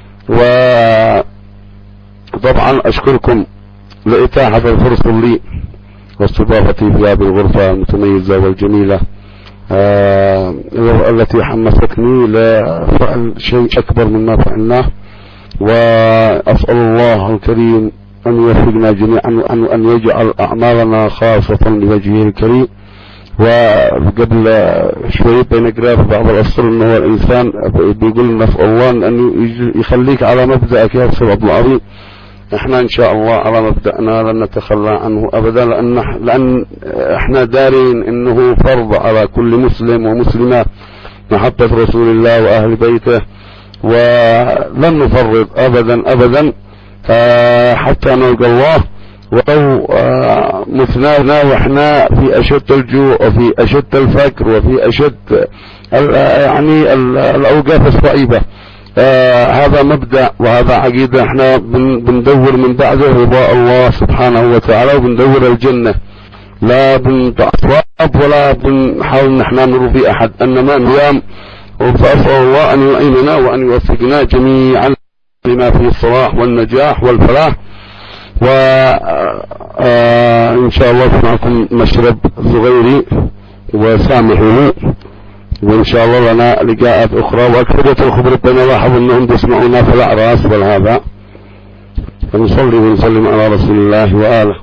وطبعا أشكركم لإتاحة الفرصة لي واستضافتي في هذه الغرفة المتميزة والجميلة آه التي حمستني لفعل شيء أكبر مما فعلناه، وأسأل الله الكريم أن يوفقنا جميعا وأن أن يجعل أعمالنا خاصة لوجهه الكريم. وقبل شوي بنقرأ في بعض الأسطر أنه الإنسان بيقول نسأل الله أن يخليك على مبدأك يا الصراط العظيم. احنا ان شاء الله على مبدأنا لن نتخلى عنه ابدا، لان لان احنا دارين انه فرض على كل مسلم ومسلمة محبة رسول الله واهل بيته، ولن نفرط ابدا ابدا حتى نلقى الله. ولو مثنانا واحنا في اشد الجوع وفي اشد الفقر وفي اشد يعني الاوقاف الصعيبة، آه هذا مبدأ وهذا عقيدة احنا بندور من بعده رضاء الله سبحانه وتعالى وبندور الجنة، لا بنتعصب ولا بنحاول نحن نرضي احد، انما نيام. فأسأل الله ان يعيننا وان يوفقنا جميعا لما فيه الصلاح والنجاح والفلاح. وإن شاء الله معكم مشرب صغيري وسامحوه، وإن شاء الله لنا لقاءات أخرى. وأكثرية الخبر بين لاحظوا أنهم تسمعونا في الأعراس والهذا، فنصلي ونسلم على رسول الله وآله.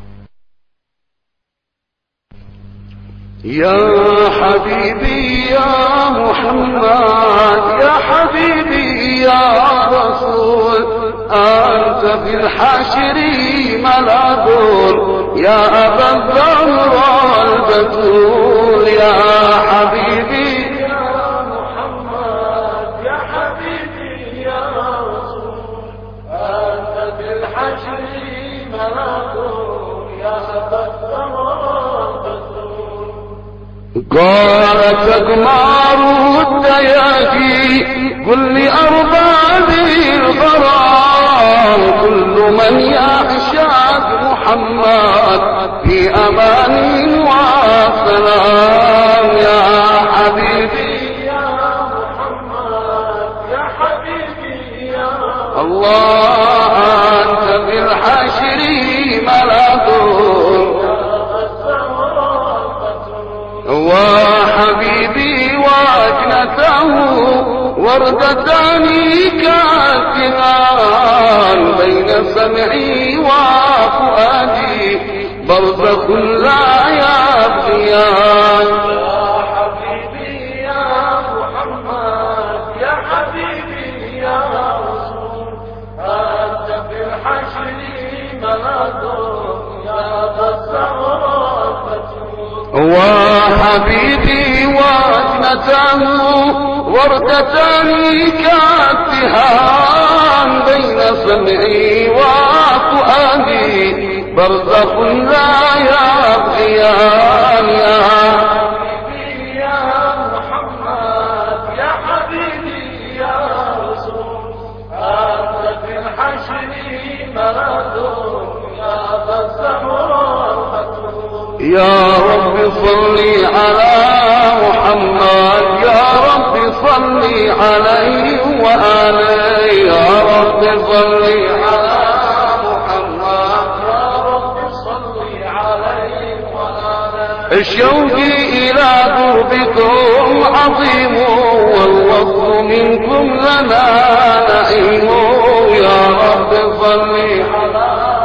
يا حبيبي يا محمد، يا حبيبي يا رسول، أنت في الحشر ملاذ يا أبا الزهراء البتول. يا حبيبي يا محمد، يا حبيبي يا رسول، أنت في الحشر ملاذ يا أبا الزهراء البتول. قال تقمار الدياجي قل لأرباب الغرام، كل من يعشق محمد في أمان وسلام. يا حبيبي يا محمد، يا حبيبي يا الله، أنت في الحشر ملاذ وحبيبي وجنته وردتان كاتمان بين سمعي وفؤادي برزخ لا يبغيان. يا حبيبي يا محمد، يا حبيبي يا رسول، أنت في الحشر ملاذ يا ذا الزهراء وحبيبي وجنته وردتان كاتهان بين سمعي وفؤادي برزخ لا يبغيان. يا حبيبي يا محمد، يا حبيبي يا رسول، أنت في الحشر ملاذ يا ذا الزهراء. يا رب صل على محمد، يا رب صل عليه وآله، يا رب صل على محمد، يا رب صل عليه وآله. شوقي إلى دربكم عظيم، والوصل منكم لنا نعيم. يا رب صل على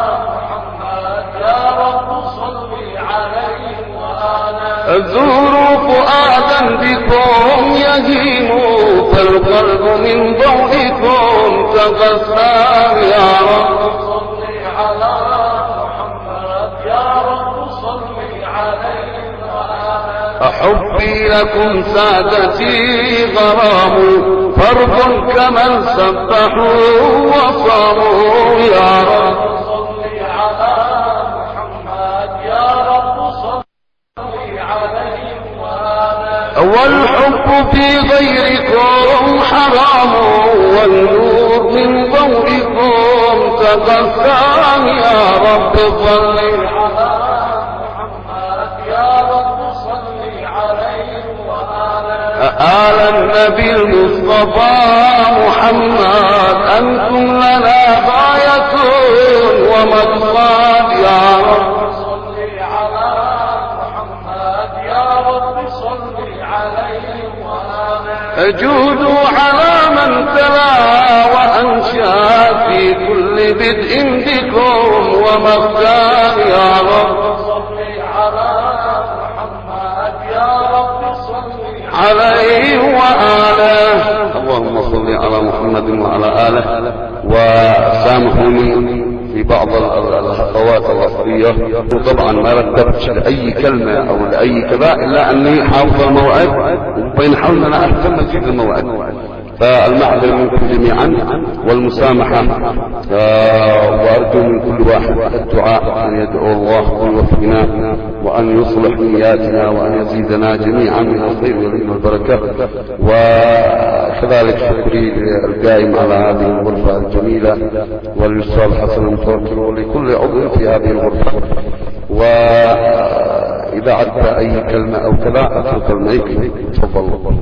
زوروا فؤادا بكم يهيم، فالقلب من ضوئكم تغسل. يا رب صل على محمد، يا رب صل عليه وآله. حبي لكم سادتي غرام، فرض كمن سبحوا وصاموا. يا رب صل على محمد، يا رب صل والحب في غيركم حرام، والنور من ضوئكم تقسم. يا رب صل على محمد، يا رب صل عليه وآله. آل النبي المصطفى محمد، أنتم لنا غاية ومقصد. يا رب جودوا على من تلا وأنشا في كل بدء بكم ومختار. يا رب صل على محمد، يا رب صل عليه وآله. اللهم صل على محمد وعلى آله. وسامحوني في بعض الخطوات الأصلية، وطبعا ما رتبتش لأي كلمة أو لأي كذا إلا أني حافظ الموعد، وبنحاول أن أحسن مزيد الموعد. فالمعذرة منكم جميعا والمسامحة، وأرجو من كل واحد الدعاء أن يدعو الله ويوفقنا وأن يصلح نياتنا وأن يزيدنا جميعا من الخير والبركة. وكذلك شكري القائم على هذه الغرفة الجميلة والأستاذ حسن المتوكل ولكل عضو في هذه الغرفة. وإذا عدت أي كلمة أو كذا أترك المايك. تفضل.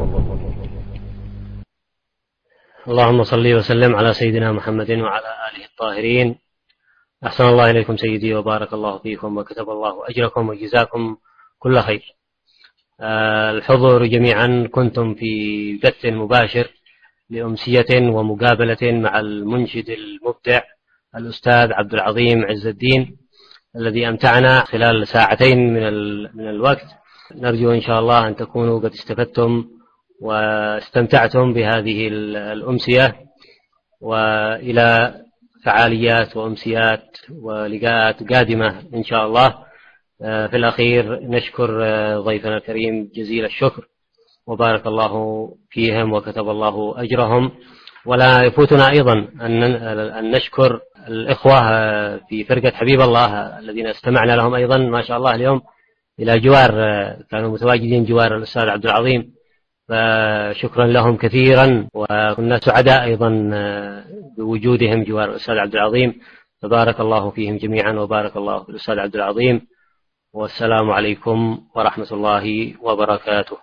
اللهم صل وسلم على سيدنا محمد وعلى آله الطاهرين. أحسن الله إليكم سيدي وبارك الله فيكم وكتب الله أجركم وجزاكم كل خير. الحضور جميعا كنتم في بث مباشر لأمسية ومقابلة مع المنشد المبدع الأستاذ عبد العظيم عز الدين الذي أمتعنا خلال ساعتين من, من الوقت. نرجو إن شاء الله أن تكونوا قد استفدتم واستمتعتم بهذه الأمسية، وإلى فعاليات وأمسيات ولقاءات قادمة إن شاء الله. في الأخير نشكر ضيفنا الكريم جزيل الشكر وبارك الله فيهم وكتب الله أجرهم. ولا يفوتنا أيضا أن نشكر الإخوة في فرقة حبيب الله الذين استمعنا لهم أيضا ما شاء الله اليوم إلى جوار، كانوا متواجدين جوار الأستاذ عبد العظيم، فشكرا لهم كثيرا، وكنا سعداء أيضا بوجودهم جوار الأستاذ عبد العظيم، فبارك الله فيهم جميعا وبارك الله في الأستاذ عبد العظيم. والسلام عليكم ورحمة الله وبركاته.